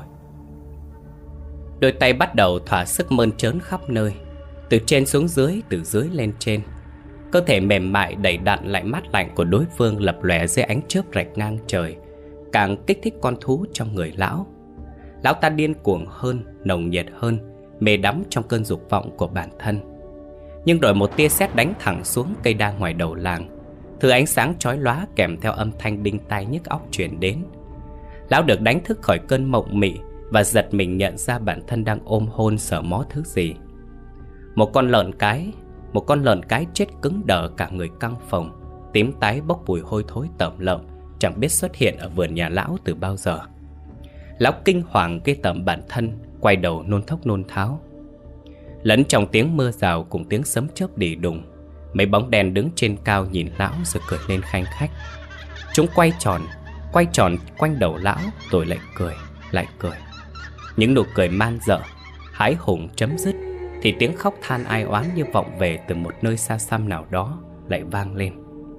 [SPEAKER 1] Đôi tay bắt đầu thỏa sức mơn trớn khắp nơi, từ trên xuống dưới, từ dưới lên trên. Cơ thể mềm mại đầy đặn lại mát lạnh của đối phương lập lòe dưới ánh chớp rạch ngang trời, càng kích thích con thú trong người lão. Lão ta điên cuồng hơn, nồng nhiệt hơn, mê đắm trong cơn dục vọng của bản thân. Nhưng rồi một tia sét đánh thẳng xuống cây đa ngoài đầu làng. Thứ ánh sáng chói lóa kèm theo âm thanh đinh tai nhức óc truyền đến. Lão được đánh thức khỏi cơn mộng mị và giật mình nhận ra bản thân đang ôm hôn sờ mó thứ gì. Một con lợn cái, một con lợn cái chết cứng đờ cả người căng phồng, tím tái bốc mùi hôi thối tởm lợm, chẳng biết xuất hiện ở vườn nhà lão từ bao giờ. Lão kinh hoàng ghê tởm bản thân, quay đầu nôn thốc nôn tháo. Lẫn trong tiếng mưa rào cùng tiếng sấm chớp đì đùng, mấy bóng đèn đứng trên cao nhìn lão rồi cười lên khanh khách. Chúng quay tròn, quay tròn quanh đầu lão rồi lại cười, lại cười. Những nụ cười man dợ, hái hùng chấm dứt thì tiếng khóc than ai oán như vọng về từ một nơi xa xăm nào đó lại vang lên.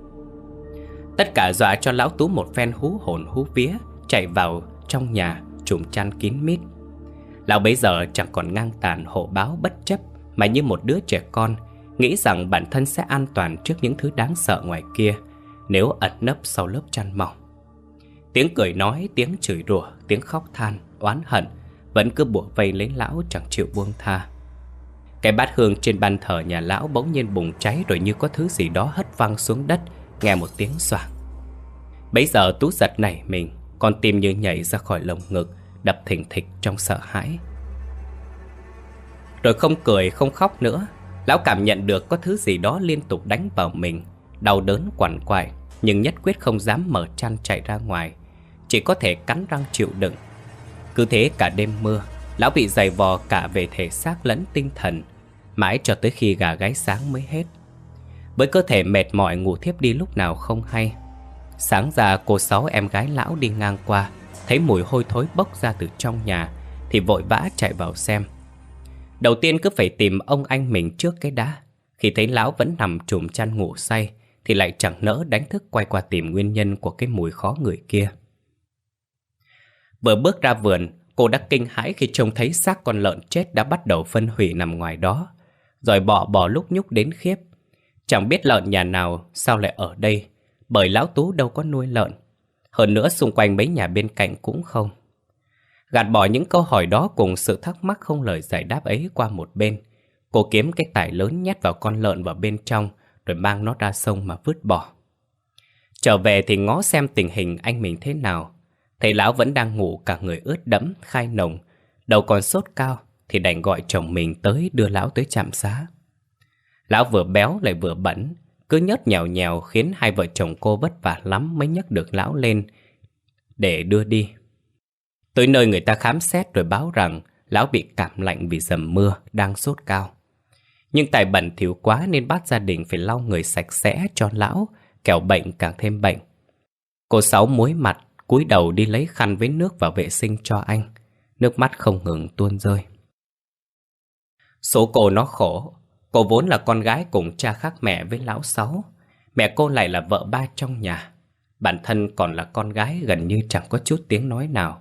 [SPEAKER 1] Tất cả dọa cho lão Tú một phen hú hồn hú vía, chạy vào trong nhà trùm chăn kín mít. Lão bấy giờ chẳng còn ngang tàn hổ báo bất chấp, mà như một đứa trẻ con, nghĩ rằng bản thân sẽ an toàn trước những thứ đáng sợ ngoài kia nếu ẩn nấp sau lớp chăn mỏng. Tiếng cười nói, tiếng chửi rủa, tiếng khóc than, oán hận vẫn cứ bủa vây lấy lão chẳng chịu buông tha. Cái bát hương trên ban thờ nhà lão bỗng nhiên bùng cháy, rồi như có thứ gì đó hất văng xuống đất, nghe một tiếng xoảng. Bấy giờ Tú giật nảy mình, con tim như nhảy ra khỏi lồng ngực, đập thình thịch trong sợ hãi. Rồi không cười không khóc nữa, lão cảm nhận được có thứ gì đó liên tục đánh vào mình, đau đớn quằn quại, nhưng nhất quyết không dám mở chăn chạy ra ngoài, chỉ có thể cắn răng chịu đựng. Cứ thế cả đêm mưa, lão bị giày vò cả về thể xác lẫn tinh thần, mãi cho tới khi gà gáy sáng mới hết. Với cơ thể mệt mỏi ngủ thiếp đi lúc nào không hay. Sáng ra cô Sáu em gái lão đi ngang qua, thấy mùi hôi thối bốc ra từ trong nhà thì vội vã chạy vào xem. Đầu tiên cứ phải tìm ông anh mình trước cái đã. Khi thấy lão vẫn nằm trùm chăn ngủ say thì lại chẳng nỡ đánh thức quay qua tìm nguyên nhân của cái mùi khó ngửi kia. Vừa bước ra vườn, cô đã kinh hãi khi trông thấy xác con lợn chết đã bắt đầu phân hủy nằm ngoài đó, rồi bọ bò lúc nhúc đến khiếp. Chẳng biết lợn nhà nào sao lại ở đây, bởi lão Tú đâu có nuôi lợn. Hơn nữa xung quanh mấy nhà bên cạnh cũng không. Gạt bỏ những câu hỏi đó cùng sự thắc mắc không lời giải đáp ấy qua một bên, Cô kiếm cái tải lớn nhét vào con lợn vào bên trong, rồi mang nó ra sông mà vứt bỏ. Trở về thì ngó xem tình hình anh mình thế nào. Thấy lão vẫn đang ngủ cả người ướt đẫm, khai nồng, đầu còn sốt cao, thì đành gọi chồng mình tới đưa lão tới trạm xá. Lão vừa béo lại vừa bẩn, cứ nhớt nhèo nhèo khiến hai vợ chồng cô vất vả lắm mới nhấc được lão lên để đưa đi. Tới nơi người ta khám xét rồi báo rằng lão bị cảm lạnh vì dầm mưa, đang sốt cao. Nhưng tại bẩn thỉu quá nên bắt gia đình phải lau người sạch sẽ cho lão, kẻo bệnh càng thêm bệnh. Cô Sáu muối mặt, cúi đầu đi lấy khăn với nước vào vệ sinh cho anh. Nước mắt không ngừng tuôn rơi. Số cô nó khổ. Cô vốn là con gái cùng cha khác mẹ với lão Sáu. Mẹ cô lại là vợ ba trong nhà. Bản thân còn là con gái gần như chẳng có chút tiếng nói nào.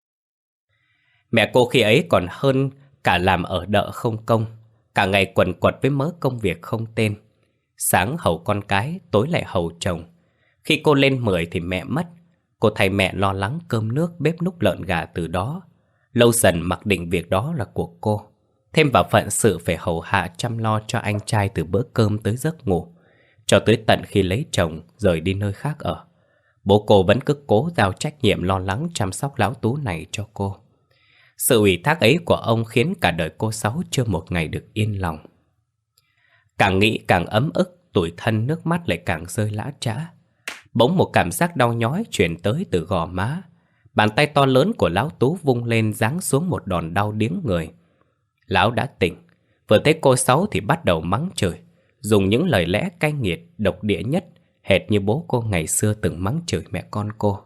[SPEAKER 1] Mẹ cô khi ấy còn hơn cả làm ở đợ không công, cả ngày quần quật với mớ công việc không tên. Sáng hầu con cái, tối lại hầu chồng. Khi cô lên mười thì mẹ mất. Cô thay mẹ lo lắng cơm nước, bếp núc lợn gà từ đó. Lâu dần mặc định việc đó là của cô. Thêm vào phận sự phải hầu hạ chăm lo cho anh trai từ bữa cơm tới giấc ngủ, cho tới tận khi lấy chồng rời đi nơi khác ở. Bố cô vẫn cứ cố giao trách nhiệm lo lắng chăm sóc lão Tú này cho cô. Sự ủy thác ấy của ông khiến cả đời cô Sáu chưa một ngày được yên lòng. Càng nghĩ càng ấm ức, tủi thân, nước mắt lại càng rơi lã chã. Bỗng một cảm giác đau nhói truyền tới từ gò má. Bàn tay to lớn của lão Tú vung lên giáng xuống một đòn đau điếng người. Lão đã tỉnh, vừa thấy cô Sáu thì bắt đầu mắng chửi, dùng những lời lẽ cay nghiệt, độc địa nhất, hệt như bố cô ngày xưa từng mắng chửi mẹ con cô.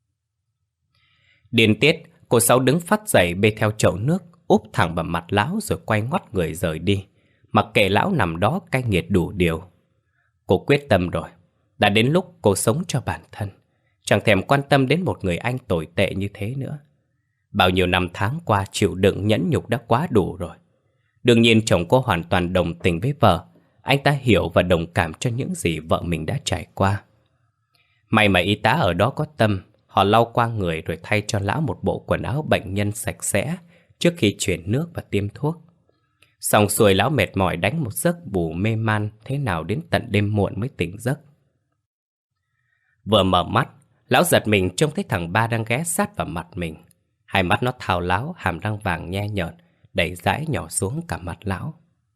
[SPEAKER 1] Điên tiết, cô Sáu đứng phắt dậy bê theo chậu nước, úp thẳng vào mặt lão rồi quay ngoắt người rời đi, mặc kệ lão nằm đó cay nghiệt đủ điều. Cô quyết tâm rồi, đã đến lúc cô sống cho bản thân, chẳng thèm quan tâm đến một người anh tồi tệ như thế nữa. Bao nhiêu năm tháng qua chịu đựng nhẫn nhục đã quá đủ rồi. Đương nhiên chồng cô hoàn toàn đồng tình với vợ. Anh ta hiểu và đồng cảm cho những gì vợ mình đã trải qua. May mà y tá ở đó có tâm. Họ lau qua người rồi thay cho lão một bộ quần áo bệnh nhân sạch sẽ trước khi chuyển nước và tiêm thuốc. Xong xuôi lão mệt mỏi đánh một giấc bù mê man thế nào đến tận đêm muộn mới tỉnh giấc. Vừa mở mắt, lão giật mình trông thấy thằng Ba đang ghé sát vào mặt mình. Hai mắt nó thao láo, hàm răng vàng nhe nhợt, đầy dãi nhỏ xuống cả mặt lão.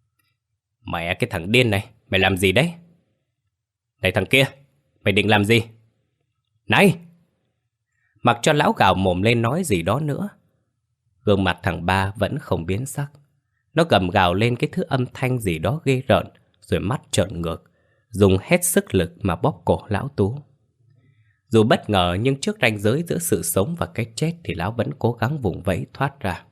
[SPEAKER 1] Mẹ cái thằng điên này, mày làm gì đấy? Này thằng kia, mày định làm gì? Này! Mặc cho lão gào mồm lên nói gì đó nữa. Gương mặt thằng Ba vẫn không biến sắc. Nó gầm gào lên cái thứ âm thanh gì đó ghê rợn, rồi mắt trợn ngược, dùng hết sức lực mà bóp cổ lão Tú. Dù bất ngờ nhưng trước ranh giới giữa sự sống và cái chết thì lão vẫn cố gắng vùng vẫy thoát ra.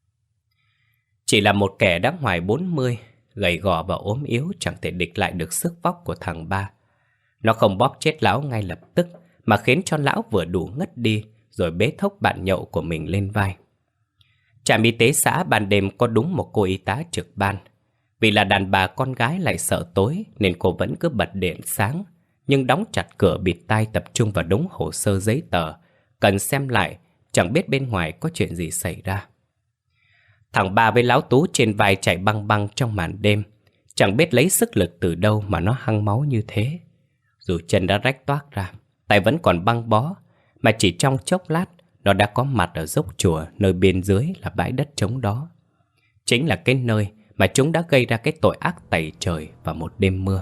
[SPEAKER 1] Chỉ là một kẻ đã ngoài bốn mươi, gầy gò và ốm yếu chẳng thể địch lại được sức vóc của thằng Ba. Nó không bóp chết lão ngay lập tức mà khiến cho lão vừa đủ ngất đi rồi bế thốc bạn nhậu của mình lên vai. Trạm y tế xã ban đêm có đúng một cô y tá trực ban. Vì là đàn bà con gái lại sợ tối nên cô vẫn cứ bật điện sáng, nhưng đóng chặt cửa bịt tai tập trung vào đống hồ sơ giấy tờ, cần xem lại, chẳng biết bên ngoài có chuyện gì xảy ra. Thằng Ba với lão Tú trên vai chạy băng băng trong màn đêm, chẳng biết lấy sức lực từ đâu mà nó hăng máu như thế. Dù chân đã rách toác ra, tay vẫn còn băng bó, mà chỉ trong chốc lát nó đã có mặt ở dốc chùa nơi bên dưới là bãi đất trống đó. Chính là cái nơi mà chúng đã gây ra cái tội ác tày trời vào một đêm mưa.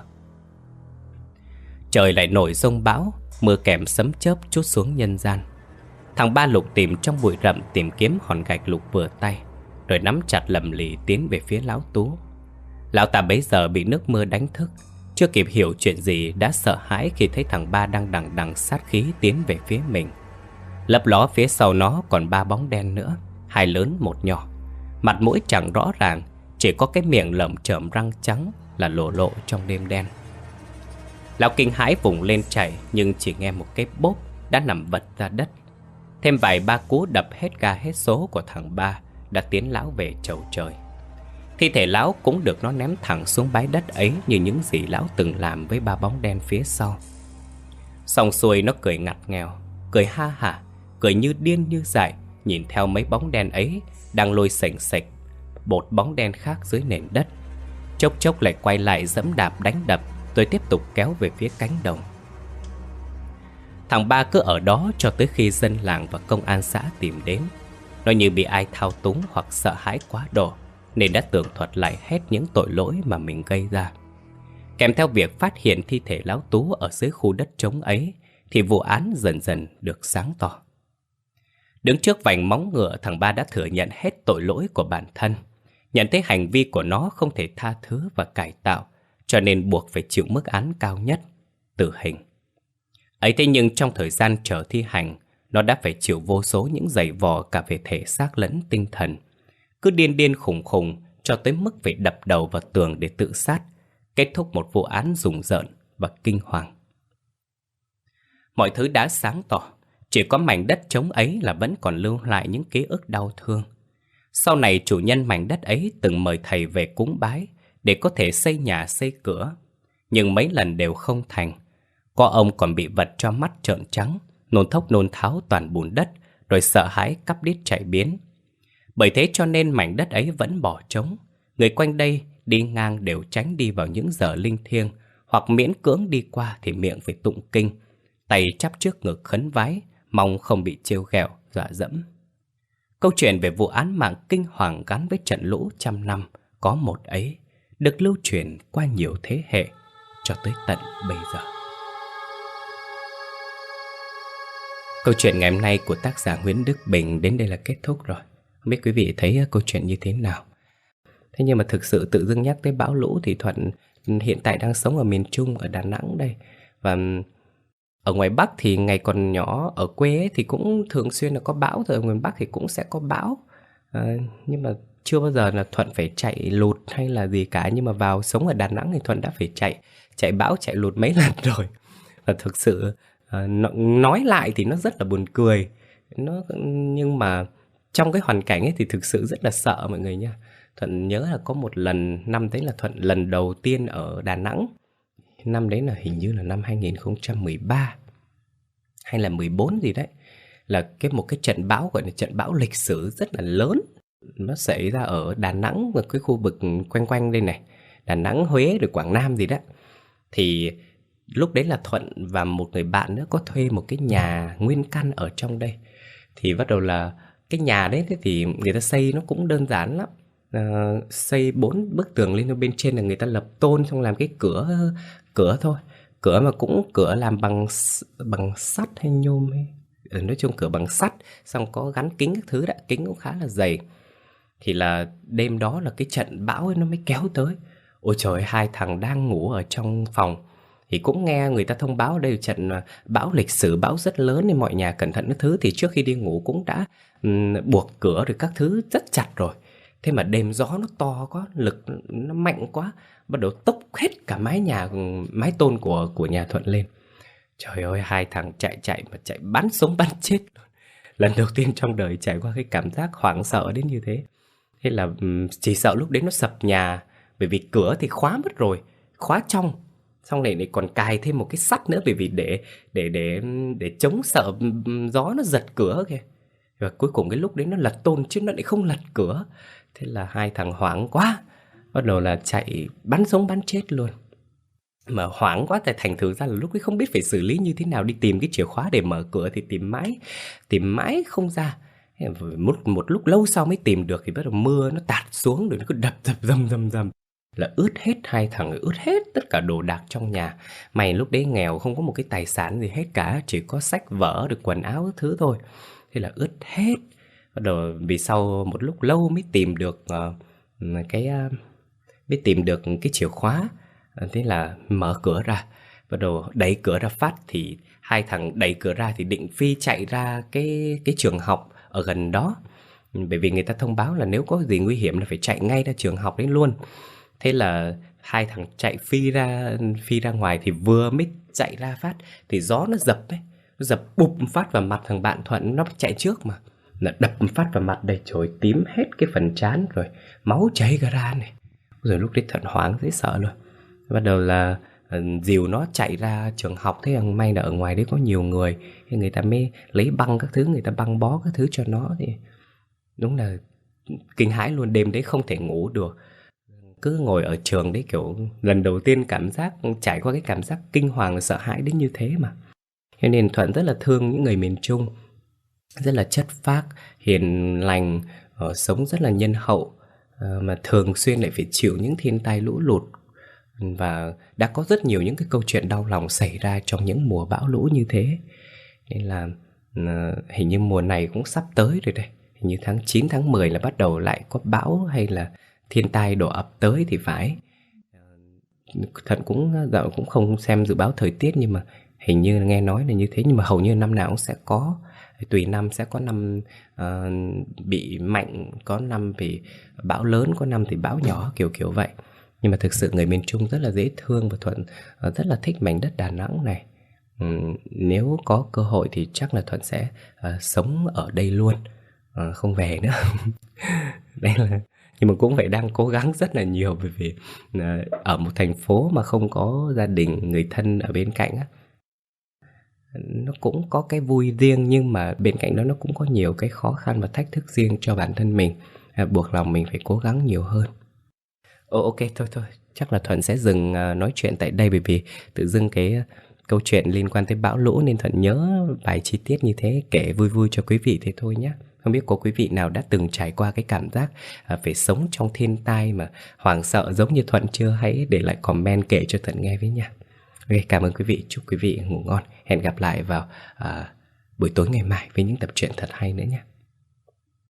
[SPEAKER 1] Trời lại nổi giông bão, mưa kèm sấm chớp trút xuống nhân gian. Thằng Ba lục tìm trong bụi rậm tìm kiếm hòn gạch lục vừa tay, rồi nắm chặt lầm lì tiến về phía lão Tú. Lão ta bấy giờ bị nước mưa đánh thức, chưa kịp hiểu chuyện gì đã sợ hãi khi thấy thằng Ba đang đằng đằng sát khí tiến về phía mình. Lấp ló phía sau nó còn ba bóng đen nữa, hai lớn một nhỏ. Mặt mũi chẳng rõ ràng, chỉ có cái miệng lởm chởm răng trắng là lộ lộ trong đêm đen. Lão kinh hãi vùng lên chạy, nhưng chỉ nghe một cái bốp đã nằm vật ra đất. Thêm vài ba cú đập hết ga hết số của thằng Ba đã tiến lão về chầu trời. Thi thể lão cũng được nó ném thẳng xuống bãi đất ấy như những gì lão từng làm với ba bóng đen phía sau. Xong xuôi nó cười ngặt nghèo, cười ha hả, cười như điên như dại, nhìn theo mấy bóng đen ấy đang lôi sềnh sệch bột bóng đen khác dưới nền đất Chốc chốc lại quay lại giẫm đạp đánh đập, rồi tiếp tục kéo về phía cánh đồng. Thằng Ba cứ ở đó cho tới khi dân làng và công an xã tìm đến. Nó như bị ai thao túng hoặc sợ hãi quá độ, nên đã tường thuật lại hết những tội lỗi mà mình gây ra. Kèm theo việc phát hiện thi thể Lão Tú ở dưới khu đất trống ấy, thì vụ án dần dần được sáng tỏ. Đứng trước vành móng ngựa, thằng Ba đã thừa nhận hết tội lỗi của bản thân, nhận thấy hành vi của nó không thể tha thứ và cải tạo, cho nên buộc phải chịu mức án cao nhất, tử hình. Ấy thế nhưng trong thời gian chờ thi hành, nó đã phải chịu vô số những giày vò cả về thể xác lẫn tinh thần. Cứ điên điên khùng khùng cho tới mức phải đập đầu vào tường để tự sát, kết thúc một vụ án rùng rợn và kinh hoàng. Mọi thứ đã sáng tỏ, chỉ có mảnh đất trống ấy là vẫn còn lưu lại những ký ức đau thương. Sau này chủ nhân mảnh đất ấy từng mời thầy về cúng bái để có thể xây nhà xây cửa, nhưng mấy lần đều không thành. Có ông còn bị vật cho mắt trợn trắng, nôn thốc nôn tháo toàn bùn đất, rồi sợ hãi cắp đít chạy biến. Bởi thế cho nên mảnh đất ấy vẫn bỏ trống. Người quanh đây đi ngang đều tránh đi vào những giờ linh thiêng, hoặc miễn cưỡng đi qua thì miệng phải tụng kinh, tay chắp trước ngực khấn vái, mong không bị trêu ghẹo, dọa dẫm. Câu chuyện về vụ án mạng kinh hoàng gắn với trận lũ trăm năm có một ấy, được lưu truyền qua nhiều thế hệ cho tới tận bây giờ. Câu chuyện ngày hôm nay của tác giả Nguyễn Đức Bình đến đây là kết thúc rồi. Không biết quý vị thấy câu chuyện như thế nào? Thế nhưng mà thực sự tự dưng nhắc tới bão lũ thì Thuận hiện tại đang sống ở miền Trung, ở Đà Nẵng đây. Và ở ngoài Bắc thì ngày còn nhỏ ở quê ấy, thì cũng thường xuyên là có bão, rồi ở ngoài Bắc thì cũng sẽ có bão. À, nhưng mà chưa bao giờ là Thuận phải chạy lụt hay là gì cả. Nhưng mà vào sống ở Đà Nẵng thì Thuận đã phải chạy chạy bão, chạy lụt mấy lần rồi. Và thực sự à, nói lại thì nó rất là buồn cười. Nó, nhưng mà trong cái hoàn cảnh ấy thì thực sự rất là sợ mọi người nha. Thuận nhớ là có một lần, năm đấy là Thuận lần đầu tiên ở Đà Nẵng. Năm đấy là hình như là năm hai nghìn không trăm mười ba hay là mười bốn gì đấy. Là cái một cái trận bão gọi là trận bão lịch sử rất là lớn. Nó xảy ra ở Đà Nẵng và cái khu vực quanh quanh đây này. Đà Nẵng, Huế rồi Quảng Nam gì đó. Thì lúc đấy là Thuận và một người bạn nữa có thuê một cái nhà nguyên căn ở trong đây. Thì bắt đầu là cái nhà đấy thì người ta xây nó cũng đơn giản lắm. À, xây bốn bức tường lên, bên trên là người ta lập tôn, xong làm cái cửa cửa thôi, cửa mà cũng cửa làm bằng bằng sắt hay nhôm hay nói chung cửa bằng sắt, xong có gắn kính các thứ đã, kính cũng khá là dày. Thì là đêm đó là cái trận bão ấy nó mới kéo tới. Ôi trời, hai thằng đang ngủ ở trong phòng thì cũng nghe người ta thông báo đây là trận bão lịch sử, bão rất lớn nên mọi nhà cẩn thận các thứ. Thì trước khi đi ngủ cũng đã um, buộc cửa rồi các thứ rất chặt rồi. Thế mà đêm gió nó to quá, lực nó mạnh quá, bắt đầu tốc hết cả mái nhà, mái tôn của của nhà Thuận lên. Trời ơi, hai thằng chạy chạy mà chạy bắn sống bắn chết. Lần đầu tiên trong đời trải qua cái cảm giác hoảng sợ đến như thế. Thế là chỉ sợ lúc đấy nó sập nhà, bởi vì cửa thì khóa mất rồi, khóa trong. Xong này lại còn cài thêm một cái sắt nữa, bởi vì để để để để chống sợ gió nó giật cửa kìa. Và cuối cùng cái lúc đấy nó lật tôn chứ nó lại không lật cửa. Thế là hai thằng hoảng quá, bắt đầu là chạy bắn sống bắn chết luôn. Mà hoảng quá tại thành thử ra là lúc ấy không biết phải xử lý như thế nào, đi tìm cái chìa khóa để mở cửa thì tìm mãi, tìm mãi không ra. Một, một lúc lâu sau mới tìm được thì bắt đầu mưa nó tạt xuống rồi nó cứ đập đập dầm dầm dầm. Là ướt hết, hai thằng ướt hết tất cả đồ đạc trong nhà. Mày lúc đấy nghèo không có một cái tài sản gì hết cả, chỉ có sách vở được quần áo các thứ thôi. Thế là ướt hết. Bắt đầu vì sau một lúc lâu mới tìm được uh, cái uh, mới tìm được cái chìa khóa. uh, Thế là mở cửa ra, bắt đầu đẩy cửa ra phát. Thì hai thằng đẩy cửa ra thì định phi chạy ra cái, cái trường học ở gần đó. Bởi vì người ta thông báo là nếu có gì nguy hiểm là phải chạy ngay ra trường học đấy luôn. Thế là hai thằng chạy phi ra phi ra ngoài. Thì vừa mới chạy ra phát thì gió nó dập ấy, nó dập bụp phát vào mặt thằng bạn Thuận, nó chạy trước mà, là đập phát vào mặt đây, trời, tím hết cái phần trán rồi, máu chảy cả ra này. Rồi lúc đấy Thuận hoảng dễ sợ luôn. Bắt đầu là uh, dìu nó chạy ra trường học. Thế may là ở ngoài đấy có nhiều người, thì người ta mới lấy băng các thứ, người ta băng bó các thứ cho nó. Thì đúng là kinh hãi luôn, đêm đấy không thể ngủ được. cứ ngồi ở trường đấy kiểu lần đầu tiên cảm giác trải qua cái cảm giác kinh hoàng và sợ hãi đến như thế mà. Cho nên Thuận rất là thương những người miền Trung, rất là chất phác, hiền lành, ờ, sống rất là nhân hậu, ờ, mà thường xuyên lại phải chịu những thiên tai lũ lụt. Và đã có rất nhiều những cái câu chuyện đau lòng xảy ra trong những mùa bão lũ như thế. Nên là uh, hình như mùa này cũng sắp tới rồi đây. Hình như tháng chín, tháng mười là bắt đầu lại có bão hay là thiên tai đổ ập tới thì phải. Thuận cũng dạo cũng không xem dự báo thời tiết, nhưng mà hình như nghe nói là như thế. Nhưng mà hầu như năm nào cũng sẽ có, tùy năm sẽ có năm uh, bị mạnh, có năm bị bão lớn, có năm thì bão nhỏ, kiểu kiểu vậy. Nhưng mà thực sự người miền Trung rất là dễ thương, và Thuận uh, rất là thích mảnh đất Đà Nẵng này. um, Nếu có cơ hội thì chắc là Thuận sẽ uh, sống ở đây luôn, uh, không về nữa. Đây là, nhưng mà cũng phải đang cố gắng rất là nhiều, bởi vì uh, ở một thành phố mà không có gia đình, người thân ở bên cạnh á, nó cũng có cái vui riêng, nhưng mà bên cạnh đó nó cũng có nhiều cái khó khăn và thách thức riêng cho bản thân mình, à, buộc lòng mình phải cố gắng nhiều hơn. Ồ, ok, thôi thôi, chắc là Thuận sẽ dừng uh, nói chuyện tại đây, bởi vì tự dưng cái uh, câu chuyện liên quan tới bão lũ nên Thuận nhớ vài chi tiết như thế, kể vui vui cho quý vị thế thôi nhé. Không biết có quý vị nào đã từng trải qua cái cảm giác uh, phải sống trong thiên tai mà hoảng sợ giống như Thuận chưa? Hãy để lại comment kể cho Thuận nghe với nha. Ok, cảm ơn quý vị, chúc quý vị ngủ ngon. Hẹn gặp lại vào uh, buổi tối ngày mai với những tập truyện thật hay nữa nhé.